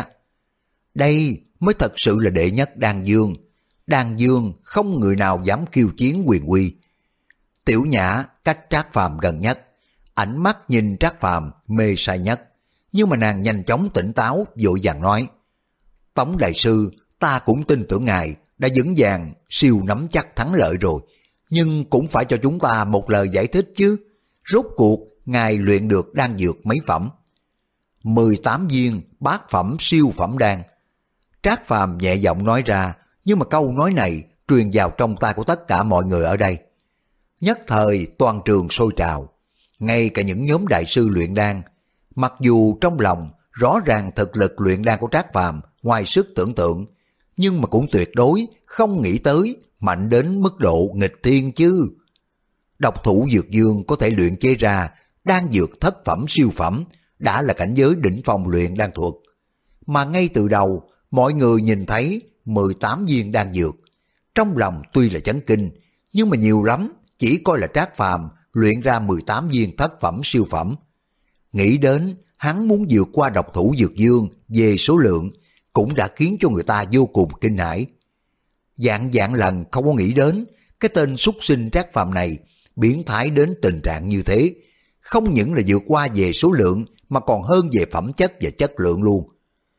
Đây mới thật sự là đệ nhất đan dương. Đan dương không người nào dám khiêu chiến quyền uy. Tiểu Nhã cách Trác Phàm gần nhất, ánh mắt nhìn Trác Phàm mê say nhất, nhưng mà nàng nhanh chóng tỉnh táo vội vàng nói: Tống đại sư, ta cũng tin tưởng ngài đã vững vàng siêu nắm chắc thắng lợi rồi, nhưng cũng phải cho chúng ta một lời giải thích chứ. Rốt cuộc ngài luyện được đan dược mấy phẩm? mười tám viên bát phẩm siêu phẩm đan. Trác Phàm nhẹ giọng nói ra, nhưng mà câu nói này truyền vào trong tai của tất cả mọi người ở đây. Nhất thời toàn trường sôi trào, ngay cả những nhóm đại sư luyện đan, mặc dù trong lòng rõ ràng thực lực luyện đan của Trác Phàm ngoài sức tưởng tượng, nhưng mà cũng tuyệt đối không nghĩ tới mạnh đến mức độ nghịch thiên chứ. Độc Thủ Dược Dương có thể luyện chế ra đan dược thất phẩm siêu phẩm đã là cảnh giới đỉnh phong luyện đan thuật, mà ngay từ đầu mọi người nhìn thấy mười tám viên đan dược, trong lòng tuy là chấn kinh, nhưng mà nhiều lắm chỉ coi là Trác Phàm luyện ra mười tám viên thất phẩm siêu phẩm. Nghĩ đến hắn muốn vượt qua Độc Thủ Dược Dương về số lượng cũng đã khiến cho người ta vô cùng kinh hãi. Dạng dạng lần không có nghĩ đến cái tên súc sinh Trác Phàm này biến thái đến tình trạng như thế, không những là vượt qua về số lượng mà còn hơn về phẩm chất và chất lượng luôn.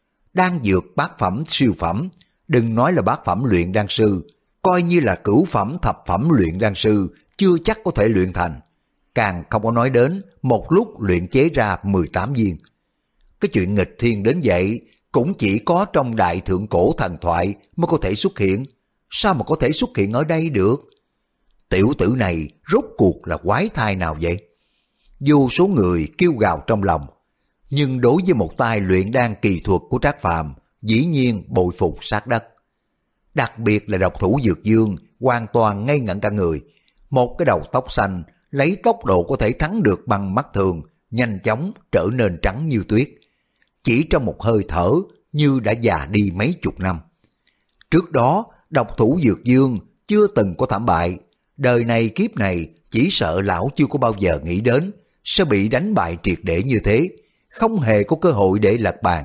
Đan dược bát phẩm siêu phẩm, đừng nói là bát phẩm luyện đan sư, coi như là cửu phẩm thập phẩm luyện đan sư chưa chắc có thể luyện thành, càng không có nói đến một lúc luyện chế ra mười tám viên. Cái chuyện nghịch thiên đến vậy cũng chỉ có trong đại thượng cổ thần thoại mới có thể xuất hiện, sao mà có thể xuất hiện ở đây được? Tiểu tử này rốt cuộc là quái thai nào vậy? Vô số người kêu gào trong lòng, nhưng đối với một tay luyện đan kỳ thuật của Trác Phàm, dĩ nhiên bội phục sát đất. Đặc biệt là Độc Thủ Dược Dương hoàn toàn ngây ngẩn cả người, một cái đầu tóc xanh lấy tốc độ có thể thắng được bằng mắt thường, nhanh chóng trở nên trắng như tuyết, chỉ trong một hơi thở như đã già đi mấy chục năm. Trước đó Độc Thủ Dược Dương chưa từng có thảm bại, đời này kiếp này chỉ sợ lão chưa có bao giờ nghĩ đến sẽ bị đánh bại triệt để như thế, không hề có cơ hội để lật bàn.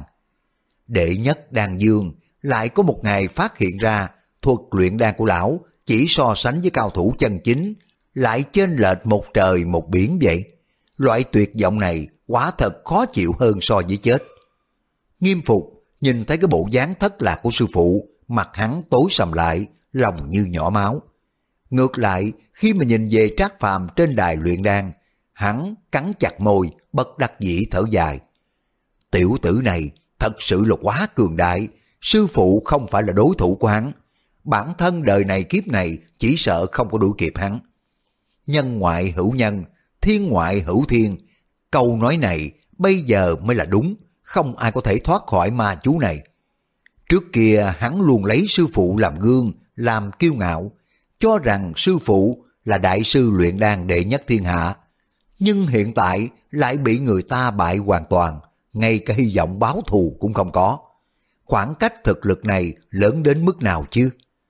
Đệ nhất đan dương lại có một ngày phát hiện ra thuật luyện đan của lão chỉ so sánh với cao thủ chân chính lại chênh lệch một trời một biển vậy. Loại tuyệt vọng này quả thật khó chịu hơn so với chết. Nghiêm Phục nhìn thấy cái bộ dáng thất lạc của sư phụ, mặt hắn tối sầm lại, lòng như nhỏ máu. Ngược lại, khi mà nhìn về Trác Phàm trên đài luyện đan, hắn cắn chặt môi, bất đắc dĩ thở dài. Tiểu tử này thật sự là quá cường đại, sư phụ không phải là đối thủ của hắn. Bản thân đời này kiếp này chỉ sợ không có đuổi kịp hắn. Nhân ngoại hữu nhân, thiên ngoại hữu thiên. Câu nói này bây giờ mới là đúng, không ai có thể thoát khỏi ma chú này. Trước kia hắn luôn lấy sư phụ làm gương, làm kiêu ngạo, cho rằng sư phụ là đại sư luyện đan đệ nhất thiên hạ. Nhưng hiện tại lại bị người ta bại hoàn toàn, ngay cả hy vọng báo thù cũng không có. Khoảng cách thực lực này lớn đến mức nào chứ?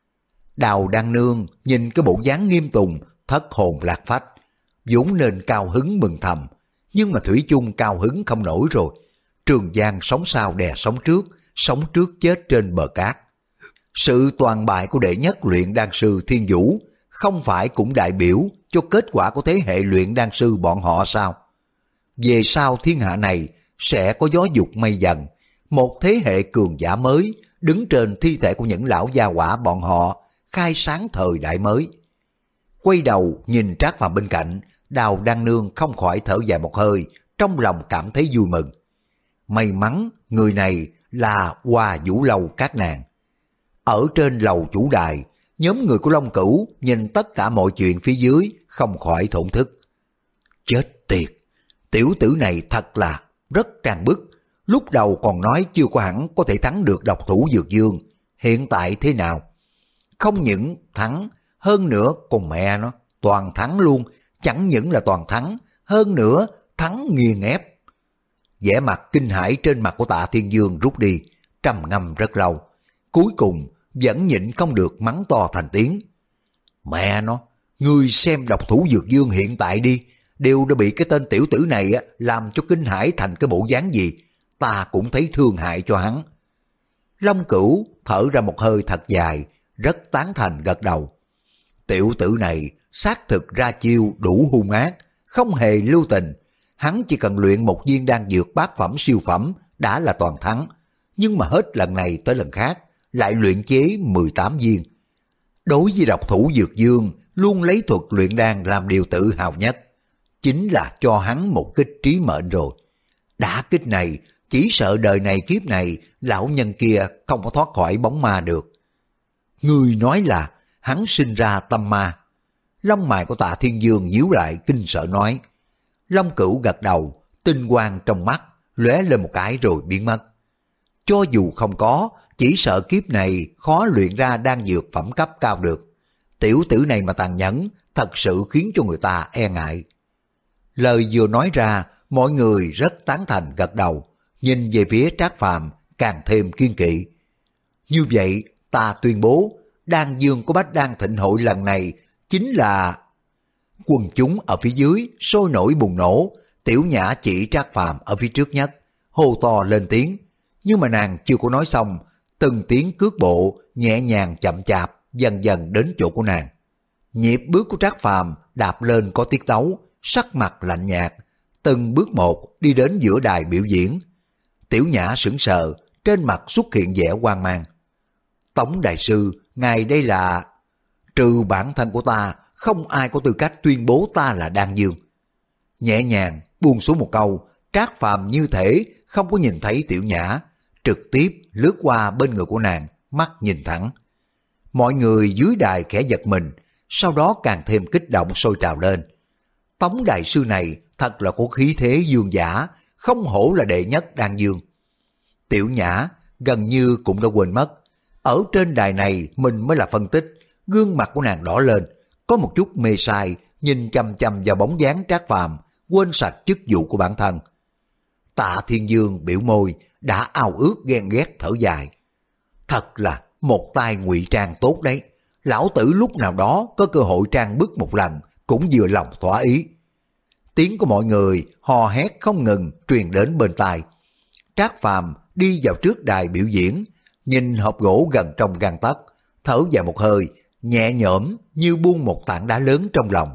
Đào Đan Nương nhìn cái bộ dáng Nghiêm Tùng thất hồn lạc phách, vốn nên cao hứng mừng thầm, nhưng mà thủy chung cao hứng không nổi rồi. Trường Giang sống sau đè sống trước, sống trước chết trên bờ cát. Sự toàn bại của đệ nhất luyện đan sư Thiên Vũ không phải cũng đại biểu cho kết quả của thế hệ luyện đan sư bọn họ sao? Về sau thiên hạ này sẽ có gió dục mây dần, một thế hệ cường giả mới đứng trên thi thể của những lão gia hỏa bọn họ, khai sáng thời đại mới. Quay đầu nhìn Trác Phàm bên cạnh, Đào Đan Nương không khỏi thở dài một hơi, trong lòng cảm thấy vui mừng. May mắn người này là Hoa Vũ Lâu các nàng. Ở trên lầu chủ đài, nhóm người của Long Cửu nhìn tất cả mọi chuyện phía dưới không khỏi thổn thức. Chết tiệt, tiểu tử này thật là rất trang bức. Lúc đầu còn nói chưa có hẳn có thể thắng được độc thủ Dược Dương, hiện tại thế nào? Không những thắng, hơn nữa còn mẹ nó, toàn thắng luôn, chẳng những là toàn thắng, hơn nữa thắng nghiền ép. Vẻ mặt kinh hãi trên mặt của Tạ Thiên Dương rút đi, trầm ngâm rất lâu, cuối cùng vẫn nhịn không được mắng to thành tiếng. Mẹ nó, ngươi xem độc thủ Dược Dương hiện tại đi, đều đã bị cái tên tiểu tử này làm cho kinh hãi thành cái bộ dáng gì, ta cũng thấy thương hại cho hắn. Long Cửu thở ra một hơi thật dài, rất tán thành gật đầu. Tiểu tử này xác thực ra chiêu đủ hung ác, không hề lưu tình. Hắn chỉ cần luyện một viên đan dược bát phẩm siêu phẩm đã là toàn thắng, nhưng mà hết lần này tới lần khác lại luyện chế mười tám viên. Đối với độc thủ Dược Dương, luôn lấy thuật luyện đan làm điều tự hào nhất, chính là cho hắn một kích trí mệnh rồi. Đả kích này chỉ sợ đời này kiếp này lão nhân kia không có thoát khỏi bóng ma được. Người nói là hắn sinh ra tâm ma. Lông mày của Tạ Thiên Dương nhíu lại kinh sợ nói. Long Cửu gật đầu, tinh quang trong mắt lóe lên một cái rồi biến mất. Cho dù không có, chỉ sợ kiếp này khó luyện ra đan dược phẩm cấp cao được. Tiểu tử này mà tàn nhẫn, thật sự khiến cho người ta e ngại. Lời vừa nói ra, mọi người rất tán thành gật đầu, nhìn về phía Trác Phàm càng thêm kiên kỵ. Như vậy, ta tuyên bố, đan dương của Bách Đan Thịnh Hội lần này chính là... Quần chúng ở phía dưới sôi nổi bùng nổ, Tiểu Nhã chỉ Trác Phàm ở phía trước nhất, hô to lên tiếng. Nhưng mà nàng chưa có nói xong, từng tiếng cước bộ nhẹ nhàng chậm chạp dần dần đến chỗ của nàng. Nhịp bước của Trác Phàm đạp lên có tiết tấu, sắc mặt lạnh nhạt, từng bước một đi đến giữa đài biểu diễn. Tiểu Nhã sững sờ, trên mặt xuất hiện vẻ hoang mang. Tống đại sư, ngài đây là... Trừ bản thân của ta, không ai có tư cách tuyên bố ta là Đan Dương. Nhẹ nhàng buông xuống một câu, Trác Phàm như thể không có nhìn thấy Tiểu Nhã, trực tiếp lướt qua bên người của nàng, mắt nhìn thẳng. Mọi người dưới đài khẽ giật mình, sau đó càng thêm kích động sôi trào lên. Tống đại sư này thật là có khí thế dương giả, không hổ là đệ nhất Đan Dương. Tiểu Nhã gần như cũng đã quên mất, ở trên đài này mình mới là phân tích. Gương mặt của nàng đỏ lên, có một chút mê sai, nhìn chăm chăm vào bóng dáng Trác Phàm, quên sạch chức vụ của bản thân. Tạ Thiên Dương biểu môi, đã ao ước ghen ghét thở dài. Thật là một tay ngụy trang tốt đấy, lão tử lúc nào đó có cơ hội trang bức một lần, cũng vừa lòng thỏa ý. Tiếng của mọi người hò hét không ngừng truyền đến bên tai. Trác Phàm đi vào trước đài biểu diễn, nhìn hộp gỗ gần trong gang tấc, thở dài một hơi, nhẹ nhõm như buông một tảng đá lớn trong lòng.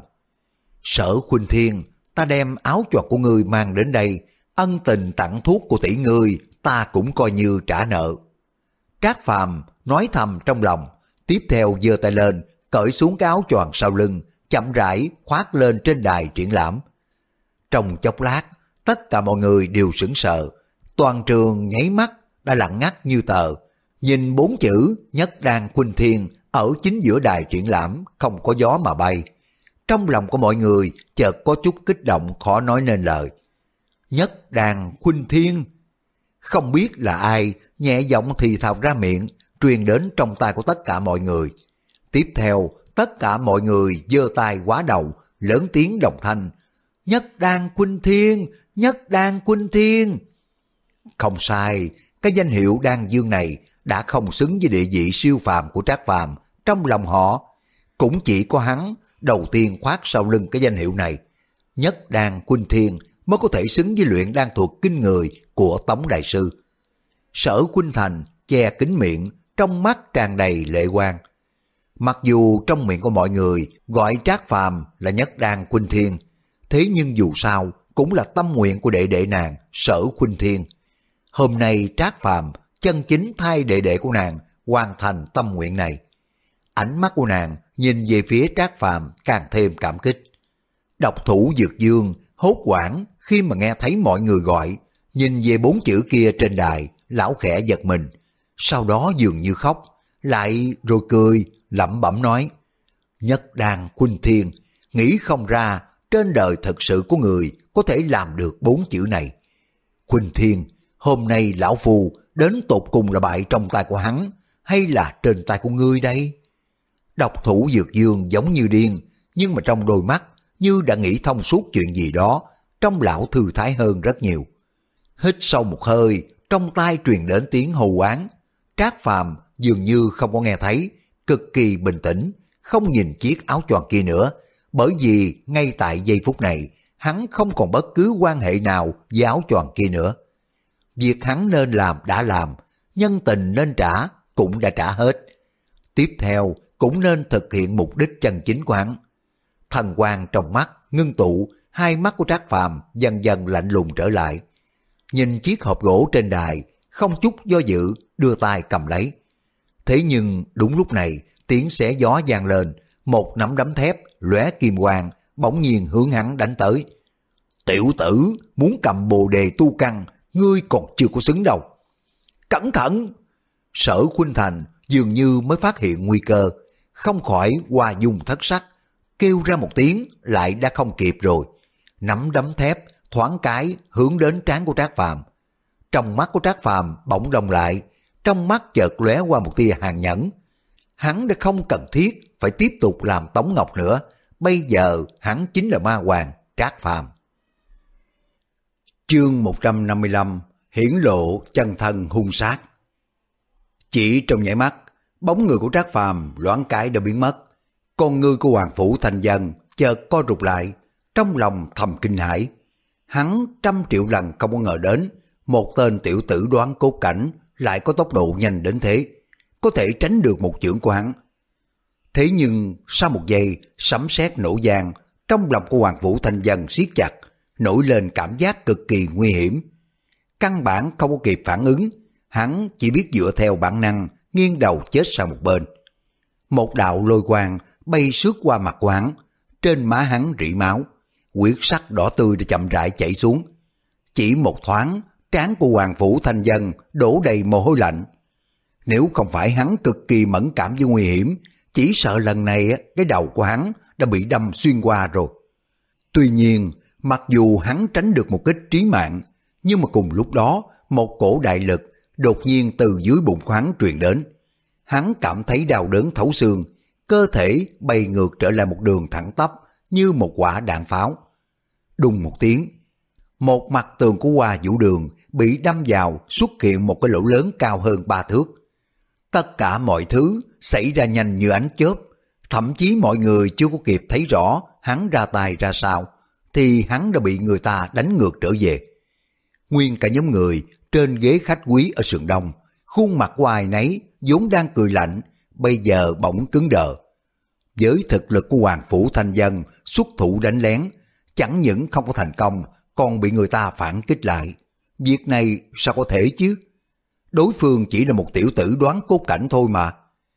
Sở Khuynh Thiên, ta đem áo choàng của ngươi mang đến đây, ân tình tặng thuốc của tỷ ngươi, ta cũng coi như trả nợ. Trác Phàm nói thầm trong lòng, tiếp theo giơ tay lên, cởi xuống cái áo choàng sau lưng, chậm rãi khoác lên trên đài triển lãm. Trong chốc lát, tất cả mọi người đều sững sờ, toàn trường nháy mắt đã lặng ngắt như tờ, nhìn bốn chữ Nhất Đan Khuynh Thiên ở chính giữa đài triển lãm không có gió mà bay. Trong lòng của mọi người chợt có chút kích động khó nói nên lời. Nhất Đan Khuynh Thiên, không biết là ai nhẹ giọng thì thào ra miệng, truyền đến trong tai của tất cả mọi người. Tiếp theo, tất cả mọi người giơ tay quá đầu, lớn tiếng đồng thanh. Nhất Đan Khuynh Thiên, Nhất Đan Khuynh Thiên. Không sai, cái danh hiệu Đan Dương này đã không xứng với địa vị siêu phàm của Trác Phàm trong lòng họ. Cũng chỉ có hắn đầu tiên khoác sau lưng cái danh hiệu này. Nhất Đan Khuynh Thiên mới có thể xứng với luyện đan thuật kinh người của Tống Đại Sư. Sở Khuynh Thành che kín miệng, trong mắt tràn đầy lệ quang. Mặc dù trong miệng của mọi người gọi Trác Phàm là nhất đan Khuynh Thiên, thế nhưng dù sao cũng là tâm nguyện của đệ đệ nàng Sở Khuynh Thiên. Hôm nay Trác Phàm chân chính thay đệ đệ của nàng hoàn thành tâm nguyện này. Ánh mắt của nàng nhìn về phía Trác Phàm càng thêm cảm kích. Độc thủ Dược Dương hốt hoảng khi mà nghe thấy mọi người gọi, nhìn về bốn chữ kia trên đài, lão khẽ giật mình, sau đó dường như khóc, lại rồi cười, lẩm bẩm nói: Nhất đan Khuynh Thiên, nghĩ không ra trên đời thật sự có người có thể làm được bốn chữ này. Khuynh Thiên, hôm nay lão phu đến tột cùng là bại trong tay của hắn, hay là trên tay của ngươi đây? Độc thủ Dược Dương giống như điên, nhưng mà trong đôi mắt như đã nghĩ thông suốt chuyện gì đó, trong lão thư thái hơn rất nhiều. Hít sâu một hơi, trong tai truyền đến tiếng hô oán. Trác Phàm dường như không có nghe thấy, cực kỳ bình tĩnh, không nhìn chiếc áo choàng kia nữa, bởi vì ngay tại giây phút này, hắn không còn bất cứ quan hệ nào với áo choàng kia nữa. Việc hắn nên làm đã làm, nhân tình nên trả cũng đã trả hết. Tiếp theo cũng nên thực hiện mục đích chân chính của hắn. Thần quang trong mắt ngưng tụ, hai mắt của Trác Phàm dần dần lạnh lùng trở lại. Nhìn chiếc hộp gỗ trên đài, không chút do dự đưa tay cầm lấy. Thế nhưng đúng lúc này, tiếng xé gió vang lên, một nắm đấm thép lóe kim quang bỗng nhiên hướng hắn đánh tới. Tiểu tử, muốn cầm bồ đề tu căn, ngươi còn chưa có xứng đâu. Cẩn thận! Sở Khuynh Thành dường như mới phát hiện nguy cơ, không khỏi hoa dung thất sắc, kêu ra một tiếng lại đã không kịp rồi. Nắm đấm thép thoáng cái hướng đến trán của Trác Phàm. Trong mắt của Trác Phàm bỗng đông lại, trong mắt chợt lóe qua một tia hàn nhẫn. Hắn đã không cần thiết phải tiếp tục làm Tống Ngọc nữa, bây giờ hắn chính là ma hoàng Trác Phàm. Chương một trăm năm mươi lăm, hiển lộ chân thân hung sát. Chỉ trong nháy mắt, bóng người của Trác Phàm loáng cái đã biến mất. Con ngươi của Hoàng Phủ Thanh Dân chợt co rụt lại, trong lòng thầm kinh hãi. Hắn trăm triệu lần không có ngờ đến, một tên tiểu tử đoán cốt cảnh lại có tốc độ nhanh đến thế, có thể tránh được một chưởng của hắn. Thế nhưng sau một giây, sấm sét nổ vang, trong lòng của Hoàng Phủ Thanh Dân siết chặt, nổi lên cảm giác cực kỳ nguy hiểm. Căn bản không có kịp phản ứng, hắn chỉ biết dựa theo bản năng nghiêng đầu chết sang một bên. Một đạo lôi quang bay sướt qua mặt của hắn, trên má hắn rỉ máu, huyết sắc đỏ tươi đã chậm rãi chảy xuống. Chỉ một thoáng, trán của Hoàng Phủ Thanh Dân đổ đầy mồ hôi lạnh. Nếu không phải hắn cực kỳ mẫn cảm với nguy hiểm, chỉ sợ lần này cái đầu của hắn đã bị đâm xuyên qua rồi. Tuy nhiên, mặc dù hắn tránh được một kích trí mạng, nhưng mà cùng lúc đó, một cổ đại lực đột nhiên từ dưới bụng của hắn truyền đến. Hắn cảm thấy đau đớn thấu xương, cơ thể bay ngược trở lại một đường thẳng tắp như một quả đạn pháo. Đùng một tiếng, một mặt tường của Hoa Vũ Đường bị đâm vào, xuất hiện một cái lỗ lớn cao hơn ba thước. Tất cả mọi thứ xảy ra nhanh như ánh chớp, thậm chí mọi người chưa có kịp thấy rõ hắn ra tay ra sao, thì hắn đã bị người ta đánh ngược trở về. Nguyên cả nhóm người trên ghế khách quý ở sườn đông, khuôn mặt của ai nấy vốn đang cười lạnh, bây giờ bỗng cứng đờ. Với thực lực của Hoàng Phủ Thanh Dân xuất thủ đánh lén, chẳng những không có thành công, còn bị người ta phản kích lại. Việc này sao có thể chứ? Đối phương chỉ là một tiểu tử đoán cốt cảnh thôi mà.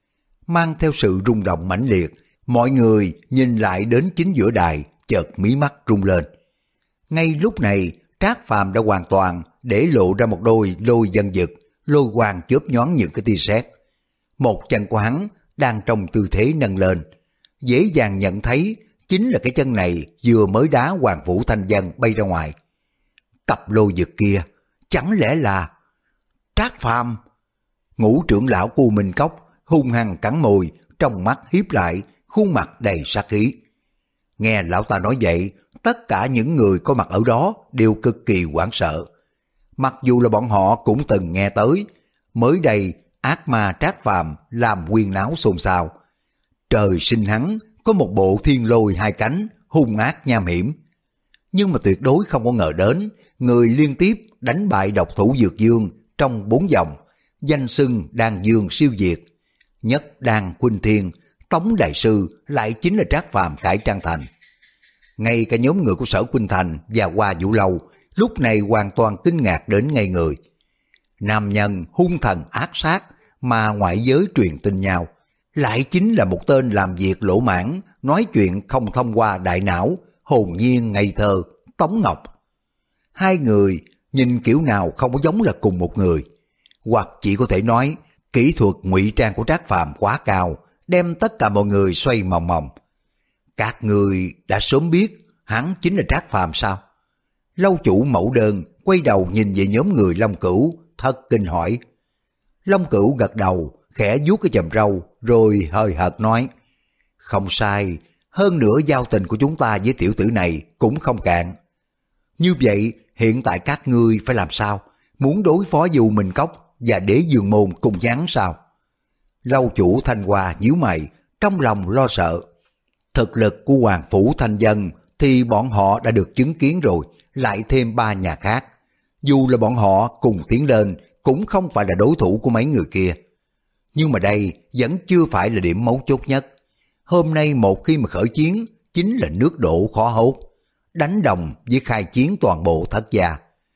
Mang theo sự rung động mãnh liệt, mọi người nhìn lại đến chính giữa đài, chợt mí mắt rung lên. Ngay lúc này, Trác Phàm đã hoàn toàn để lộ ra một đôi lôi dân dực, lôi quang chớp nhoáng những cái tia sét. Một chân của hắn đang trong tư thế nâng lên, dễ dàng nhận thấy chính là cái chân này vừa mới đá Hoàng Phủ Thanh Dân bay ra ngoài. Cặp lôi dực kia, chẳng lẽ là Trác Phàm? Ngũ trưởng lão của Minh Cốc hung hăng cắn môi, trong mắt hiếp lại, khuôn mặt đầy sát khí. Nghe lão ta nói vậy, tất cả những người có mặt ở đó đều cực kỳ hoảng sợ. Mặc dù là bọn họ cũng từng nghe tới, mới đây ác ma Trác Phàm làm huyên náo xôn xao. Trời sinh hắn có một bộ thiên lôi hai cánh, hung ác nham hiểm. Nhưng mà tuyệt đối không có ngờ đến, người liên tiếp đánh bại độc thủ Dược Dương trong bốn vòng, danh xưng Đan Dương siêu diệt. Nhất Đan Khuynh Thiên, Tống Đại Sư lại chính là Trác Phàm cải trang thành. Ngay cả nhóm người của Sở Khuynh Thành và Hoa Vũ Lâu lúc này hoàn toàn kinh ngạc đến ngay người. Nam nhân hung thần ác sát mà ngoại giới truyền tin nhau, lại chính là một tên làm việc lỗ mãn, nói chuyện không thông qua đại não, hồn nhiên ngây thơ, Tống Ngọc. Hai người nhìn kiểu nào không có giống là cùng một người, hoặc chỉ có thể nói kỹ thuật ngụy trang của Trác Phàm quá cao, đem tất cả mọi người xoay mòng mòng. Các người đã sớm biết hắn chính là Trác Phàm sao? Lâu chủ Mẫu Đơn quay đầu nhìn về nhóm người Long Cửu, thất kinh hỏi. Long Cửu gật đầu, khẽ vuốt cái chòm râu, rồi hơi hợt nói, không sai, hơn nữa giao tình của chúng ta với tiểu tử này cũng không cạn. Như vậy, hiện tại các ngươi phải làm sao? Muốn đối phó Du Minh Cốc và Đế Dương Môn cùng hắn sao? Lâu chủ Thanh Hoa nhíu mày, trong lòng lo sợ. Thực lực của Hoàng Phủ Thanh Dân thì bọn họ đã được chứng kiến rồi, lại thêm ba nhà khác. Dù là bọn họ cùng tiến lên, cũng không phải là đối thủ của mấy người kia. Nhưng mà đây vẫn chưa phải là điểm mấu chốt nhất. Hôm nay một khi mà khởi chiến, chính là nước đổ khó hốt, đánh đồng với khai chiến toàn bộ Thất gia.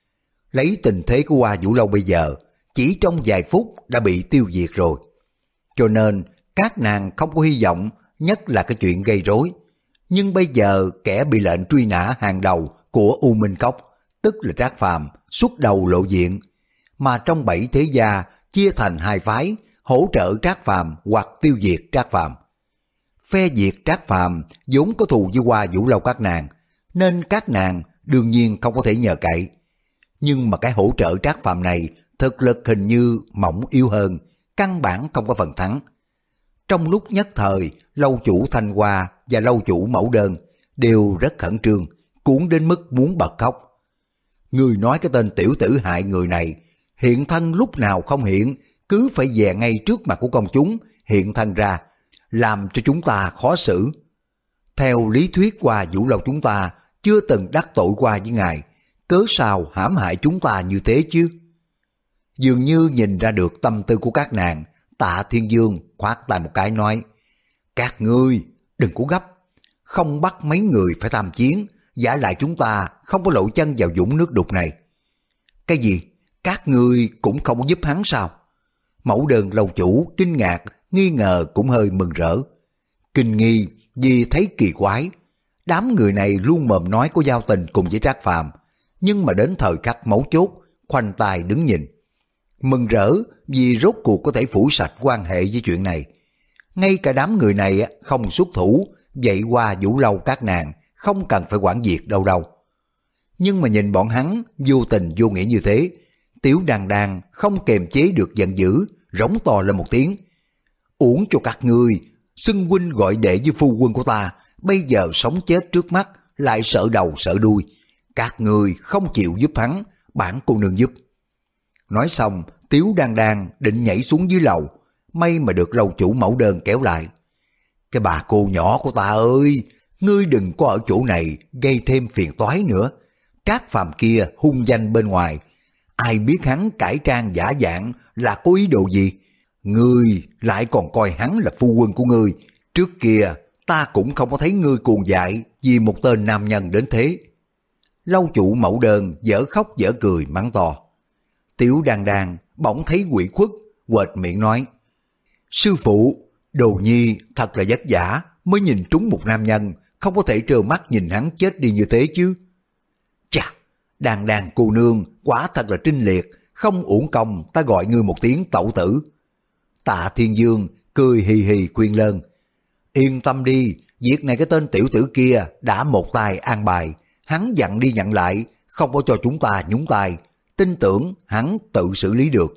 Lấy tình thế của Hoa Vũ Lâu bây giờ, chỉ trong vài phút đã bị tiêu diệt rồi. Cho nên các nàng không có hy vọng, nhất là cái chuyện gây rối. Nhưng bây giờ kẻ bị lệnh truy nã hàng đầu của U Minh Cốc, tức là Trác Phàm, xuất đầu lộ diện, mà trong bảy thế gia chia thành hai phái, hỗ trợ Trác Phàm hoặc tiêu diệt Trác Phàm. Phe diệt Trác Phàm vốn có thù với Hoa Vũ Lâu các nàng, nên các nàng đương nhiên không có thể nhờ cậy. Nhưng mà cái hỗ trợ Trác Phàm này thực lực hình như mỏng yếu hơn, căn bản không có phần thắng. Trong lúc nhất thời, lâu chủ Thanh Hoa và lâu chủ Mẫu Đơn đều rất khẩn trương, cuốn đến mức muốn bật khóc. Người nói cái tên tiểu tử hại người này, hiện thân lúc nào không hiện, cứ phải về ngay trước mặt của công chúng, hiện thân ra, làm cho chúng ta khó xử. Theo lý thuyết Hoa Vũ Lâu chúng ta chưa từng đắc tội qua với ngài, cớ sao hãm hại chúng ta như thế chứ? Dường như nhìn ra được tâm tư của các nàng, Tạ Thiên Dương khoát tay một cái nói, các ngươi đừng có gấp, không bắt mấy người phải tham chiến, giả lại chúng ta không có lộ chân vào vũng nước đục này. Cái gì? Các ngươi cũng không có giúp hắn sao? Mẫu Đơn lâu chủ kinh ngạc, nghi ngờ cũng hơi mừng rỡ. Kinh nghi vì thấy kỳ quái, đám người này luôn mồm nói có giao tình cùng với Trác Phàm, nhưng mà đến thời khắc mấu chốt, khoanh tay đứng nhìn. Mừng rỡ vì rốt cuộc có thể phủ sạch quan hệ với chuyện này. Ngay cả đám người này không xuất thủ, vậy Hoa Vũ Lâu các nàng không cần phải quản việc đâu đâu. Nhưng mà nhìn bọn hắn vô tình vô nghĩa như thế, Tiểu Đàn Đàn không kềm chế được giận dữ, rống to lên một tiếng. Uổng cho các ngươi, xưng huynh gọi đệ với phu quân của ta, bây giờ sống chết trước mắt, lại sợ đầu sợ đuôi. Các ngươi không chịu giúp hắn, bản cô nương giúp. Nói xong, Tiểu Đàn Đàn định nhảy xuống dưới lầu, may mà được lâu chủ Mẫu Đơn kéo lại. Cái bà cô nhỏ của ta ơi, ngươi đừng có ở chỗ này gây thêm phiền toái nữa. Trác Phàm kia hung danh bên ngoài, ai biết hắn cải trang giả dạng là có ý đồ gì. Ngươi lại còn coi hắn là phu quân của ngươi. Trước kia ta cũng không có thấy ngươi cuồng dại vì một tên nam nhân đến thế. Lâu chủ Mẫu Đơn dở khóc dở cười mắng to. Tiểu Đàn Đàn bỗng thấy quỷ khuất, quệt miệng nói, sư phụ, đồ nhi thật là vất vả mới nhìn trúng một nam nhân, không có thể trơ mắt nhìn hắn chết đi như thế chứ. Chà, Đàn Đàn cô nương quả thật là trinh liệt, không uổng công ta gọi ngươi một tiếng tẩu tử. Tạ Thiên Dương cười hì hì khuyên lơn, yên tâm đi, việc này cái tên tiểu tử kia đã một tay an bài, hắn dặn đi nhận lại, không có cho chúng ta nhúng tay, tin tưởng hắn tự xử lý được.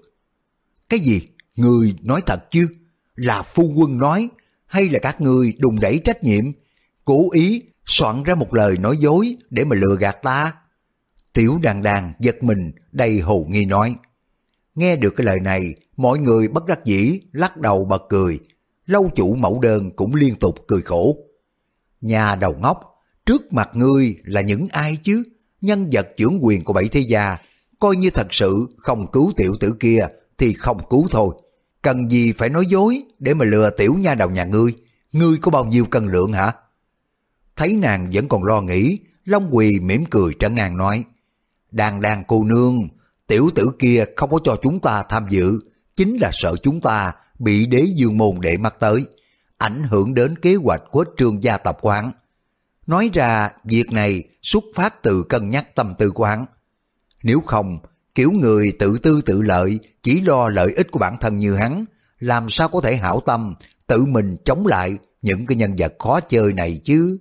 Cái gì? Ngươi nói thật chứ? Là phu quân nói, hay là các ngươi đùn đẩy trách nhiệm, cố ý soạn ra một lời nói dối để mà lừa gạt ta? Tiểu Đàn Đàn giật mình đầy hồ nghi nói. Nghe được cái lời này, mọi người bất đắc dĩ lắc đầu bật cười, lâu chủ Mẫu Đơn cũng liên tục cười khổ. Nhà đầu ngốc, Trước mặt ngươi là những ai chứ? Nhân vật trưởng quyền của bảy thế gia, coi như thật sự không cứu tiểu tử kia thì không cứu thôi. Cần gì phải nói dối để mà lừa tiểu nha đầu nhà ngươi? Ngươi có bao nhiêu cân lượng hả? Thấy nàng vẫn còn lo nghĩ, Long Quỳ mỉm cười trấn an nói, Đan Đan cô nương, tiểu tử kia không có cho chúng ta tham dự, chính là sợ chúng ta bị đế dương môn để mắt tới, ảnh hưởng đến kế hoạch của Trương gia tộc của hắn. Nói ra việc này xuất phát từ cân nhắc tâm tư của hắn. Nếu không, kiểu người tự tư tự lợi, chỉ lo lợi ích của bản thân như hắn, làm sao có thể hảo tâm tự mình chống lại những cái nhân vật khó chơi này chứ?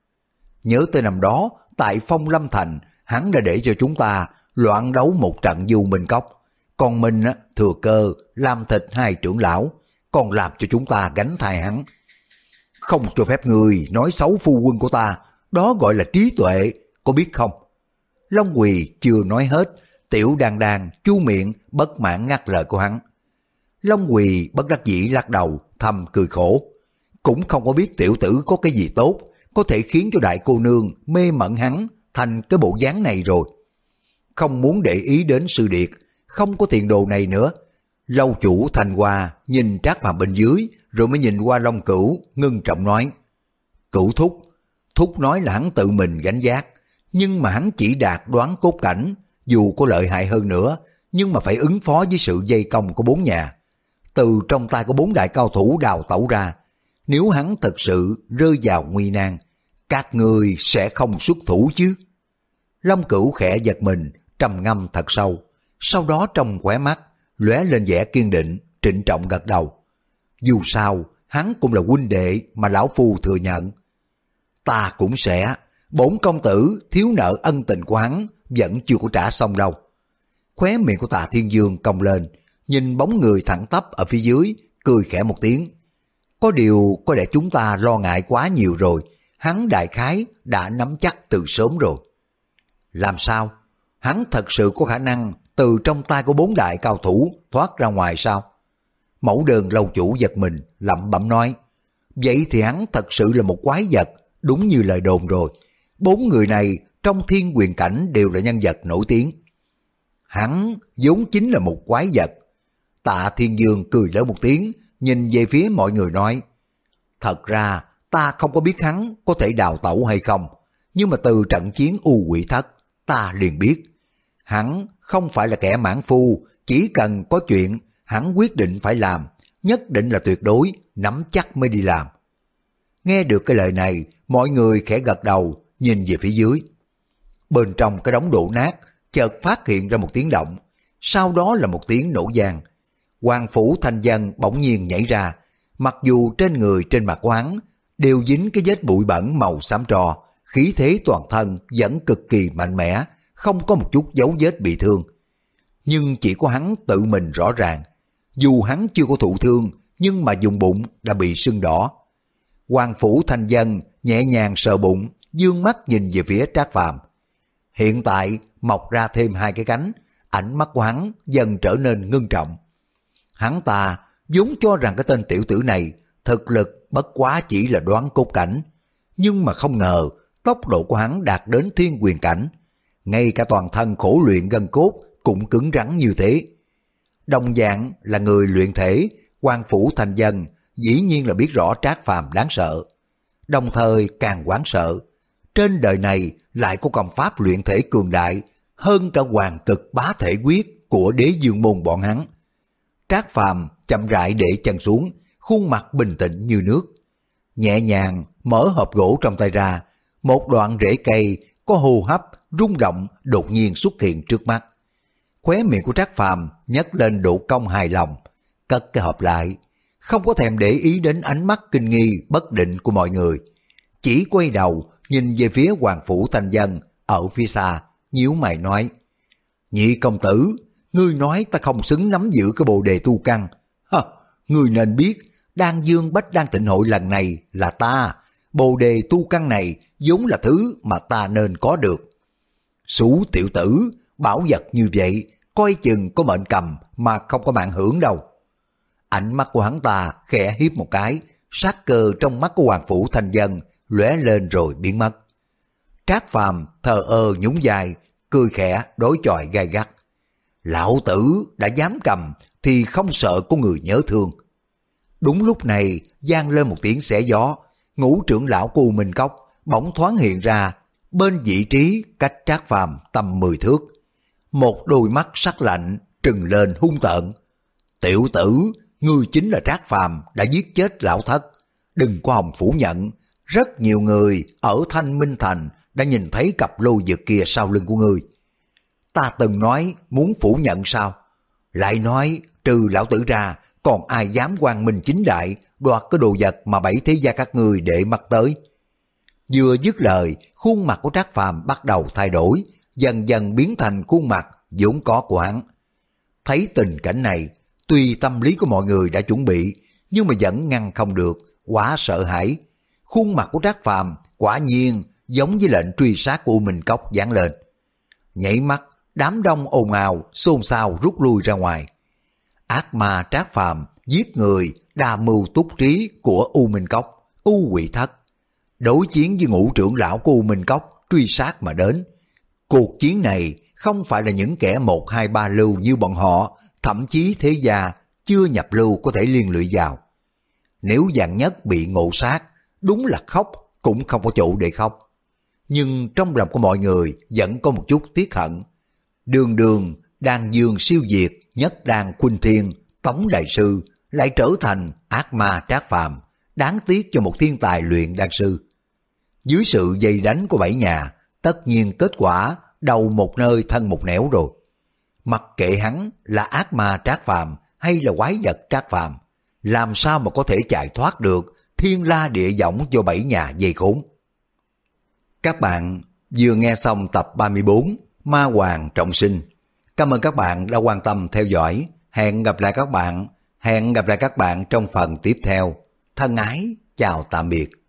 Nhớ tới năm đó, tại Phong Lâm Thành, hắn đã để cho chúng ta loạn đấu một trận Du Minh Cốc, còn mình á, thừa cơ làm thịt hai trưởng lão, còn làm cho chúng ta gánh thai hắn. Không cho phép người nói xấu phu quân của ta, đó gọi là trí tuệ, có biết không? Long Quỳ chưa nói hết, Tiểu Đan Đan chu miệng bất mãn ngắt lời của hắn. Long Quỳ bất đắc dĩ lắc đầu, thầm cười khổ. Cũng không có biết tiểu tử có cái gì tốt, có thể khiến cho đại cô nương mê mẩn hắn thành cái bộ dáng này rồi. Không muốn để ý đến Sư Điệt, không có tiền đồ này nữa. Lâu chủ Thanh Hoa nhìn Trác Phàm bên dưới, rồi mới nhìn qua Long Cửu, ngưng trọng nói, Cửu thúc, thúc nói là hắn tự mình gánh vác, nhưng mà hắn chỉ đạt đoán cốt cảnh, dù có lợi hại hơn nữa, nhưng mà phải ứng phó với sự dây công của bốn nhà. Từ trong tay của bốn đại cao thủ đào tẩu ra, nếu hắn thật sự rơi vào nguy nan, các người sẽ không xuất thủ chứ? Long Cửu khẽ giật mình, trầm ngâm thật sâu, sau đó trong khóe mắt lóe lên vẻ kiên định, trịnh trọng gật đầu. Dù sao, hắn cũng là huynh đệ mà lão phu thừa nhận. Ta cũng sẽ, bổn công tử thiếu nợ ân tình của hắn vẫn chưa có trả xong đâu. Khóe miệng của Tạ Thiên Dương cong lên, nhìn bóng người thẳng tắp ở phía dưới, cười khẽ một tiếng. Có điều có lẽ chúng ta lo ngại quá nhiều rồi, hắn đại khái đã nắm chắc từ sớm rồi. Làm sao? Hắn thật sự có khả năng từ trong tay của bốn đại cao thủ thoát ra ngoài sao? Mẫu Đơn lâu chủ giật mình, lẩm bẩm nói, vậy thì hắn thật sự là một quái vật, đúng như lời đồn rồi. Bốn người này trong thiên quyền cảnh đều là nhân vật nổi tiếng. Hắn vốn chính là một quái vật. Tạ Thiên Dương cười lớn một tiếng, nhìn về phía mọi người nói, thật ra ta không có biết hắn có thể đào tẩu hay không, nhưng mà từ trận chiến U Quỷ Thất, ta liền biết. Hắn không phải là kẻ mãn phu, chỉ cần có chuyện, hắn quyết định phải làm, nhất định là tuyệt đối, nắm chắc mới đi làm. Nghe được cái lời này, mọi người khẽ gật đầu, nhìn về phía dưới. Bên trong cái đống đổ nát, chợt phát hiện ra một tiếng động, sau đó là một tiếng nổ vang. Hoàng Phủ Thanh Dân bỗng nhiên nhảy ra, mặc dù trên người trên mặt của hắn đều dính cái vết bụi bẩn màu xám tro, khí thế toàn thân vẫn cực kỳ mạnh mẽ, không có một chút dấu vết bị thương. Nhưng chỉ có hắn tự mình rõ ràng, dù hắn chưa có thụ thương, nhưng mà vùng bụng đã bị sưng đỏ. Hoàng Phủ Thanh Dân nhẹ nhàng sờ bụng, dương mắt nhìn về phía Trác Phàm. Hiện tại mọc ra thêm hai cái cánh, ánh mắt của hắn dần trở nên ngưng trọng. Hắn ta vốn cho rằng cái tên tiểu tử này thực lực bất quá chỉ là đoán cốt cảnh, nhưng mà không ngờ tốc độ của hắn đạt đến thiên quyền cảnh, ngay cả toàn thân khổ luyện gân cốt cũng cứng rắn như thế. Đồng dạng là người luyện thể, Hoàng Phủ Thanh Dân dĩ nhiên là biết rõ Trác Phàm đáng sợ, đồng thời càng hoảng sợ. Trên đời này lại có công pháp luyện thể cường đại hơn cả Hoàng Cực Bá Thể Quyết của Đế Dương môn bọn hắn. Trác Phàm chậm rãi để chân xuống, khuôn mặt bình tĩnh như nước, nhẹ nhàng mở hộp gỗ trong tay ra, một đoạn rễ cây có hô hấp rung động đột nhiên xuất hiện trước mắt. Khóe miệng của Trác Phàm nhấc lên độ cong hài lòng, cất cái hộp lại, không có thèm để ý đến ánh mắt kinh nghi bất định của mọi người, chỉ quay đầu nhìn về phía Hoàng Phủ Thanh Dân ở phía xa, nhíu mày nói, nhị công tử, ngươi nói ta không xứng nắm giữ cái bồ đề tu căn. Hả, ngươi nên biết, Đan Dương Bách Đan Tịnh Hội lần này là ta, bồ đề tu căn này vốn là thứ mà ta nên có được. Xú tiểu tử, bảo vật như vậy, coi chừng có mệnh cầm mà không có mạng hưởng đâu. Ánh mắt của hắn ta khẽ hiếp một cái, sát cơ trong mắt của Hoàng Phủ Thanh Dân lóe lên rồi biến mất. Trác Phàm thờ ơ nhún vai, cười khẽ đối chọi gay gắt. Lão tử đã dám cầm thì không sợ có người nhớ thương. Đúng lúc này vang lên một tiếng xé gió, ngũ trưởng lão của U Minh Cốc bỗng thoáng hiện ra bên vị trí cách Trác Phàm tầm mười thước. Một đôi mắt sắc lạnh trừng lên hung tợn. Tiểu tử, ngươi chính là Trác Phàm đã giết chết lão thất. Đừng có hòng phủ nhận, rất nhiều người ở Thanh Minh Thành đã nhìn thấy cặp lô dược kia sau lưng của ngươi. Ta từng nói muốn phủ nhận sao? Lại nói trừ lão tử ra, còn ai dám quang minh chính đại đoạt cái đồ vật mà bảy thế gia các ngươi để mắt tới. Vừa dứt lời, khuôn mặt của Trác Phàm bắt đầu thay đổi, dần dần biến thành khuôn mặt vốn có của hắn. Thấy tình cảnh này, tuy tâm lý của mọi người đã chuẩn bị, nhưng mà vẫn ngăn không được, quá sợ hãi. Khuôn mặt của Trác Phàm quả nhiên giống với lệnh truy sát của U Minh Cốc giáng lên. Nhảy mắt, đám đông ồn ào, xôn xao rút lui ra ngoài. Ác ma Trác Phàm giết người, đa mưu túc trí của U Minh Cốc, U Quỷ Thất. Đối chiến với ngũ trưởng lão của U Minh Cốc truy sát mà đến. Cuộc chiến này không phải là những kẻ một hai ba lưu như bọn họ, thậm chí thế gia chưa nhập lưu có thể liên lụy vào. Nếu Vạn Nhất bị ngộ sát, đúng là khóc cũng không có chỗ để khóc. Nhưng trong lòng của mọi người vẫn có một chút tiếc hận. Đường đường đan dương siêu diệt, nhất đan khuynh thiên, Tống đại sư lại trở thành ác ma Trác Phàm, đáng tiếc cho một thiên tài luyện đan sư. Dưới sự dây đánh của bảy nhà, tất nhiên kết quả đầu một nơi thân một nẻo rồi. Mặc kệ hắn là ác ma Trác Phàm hay là quái vật Trác Phàm, làm sao mà có thể chạy thoát được thiên la địa võng do bảy nhà dây khốn. Các bạn vừa nghe xong tập ba mươi bốn Ma Hoàng Trọng Sinh. Cảm ơn các bạn đã quan tâm theo dõi. Hẹn gặp lại các bạn, hẹn gặp lại các bạn trong phần tiếp theo. Thân ái, chào tạm biệt.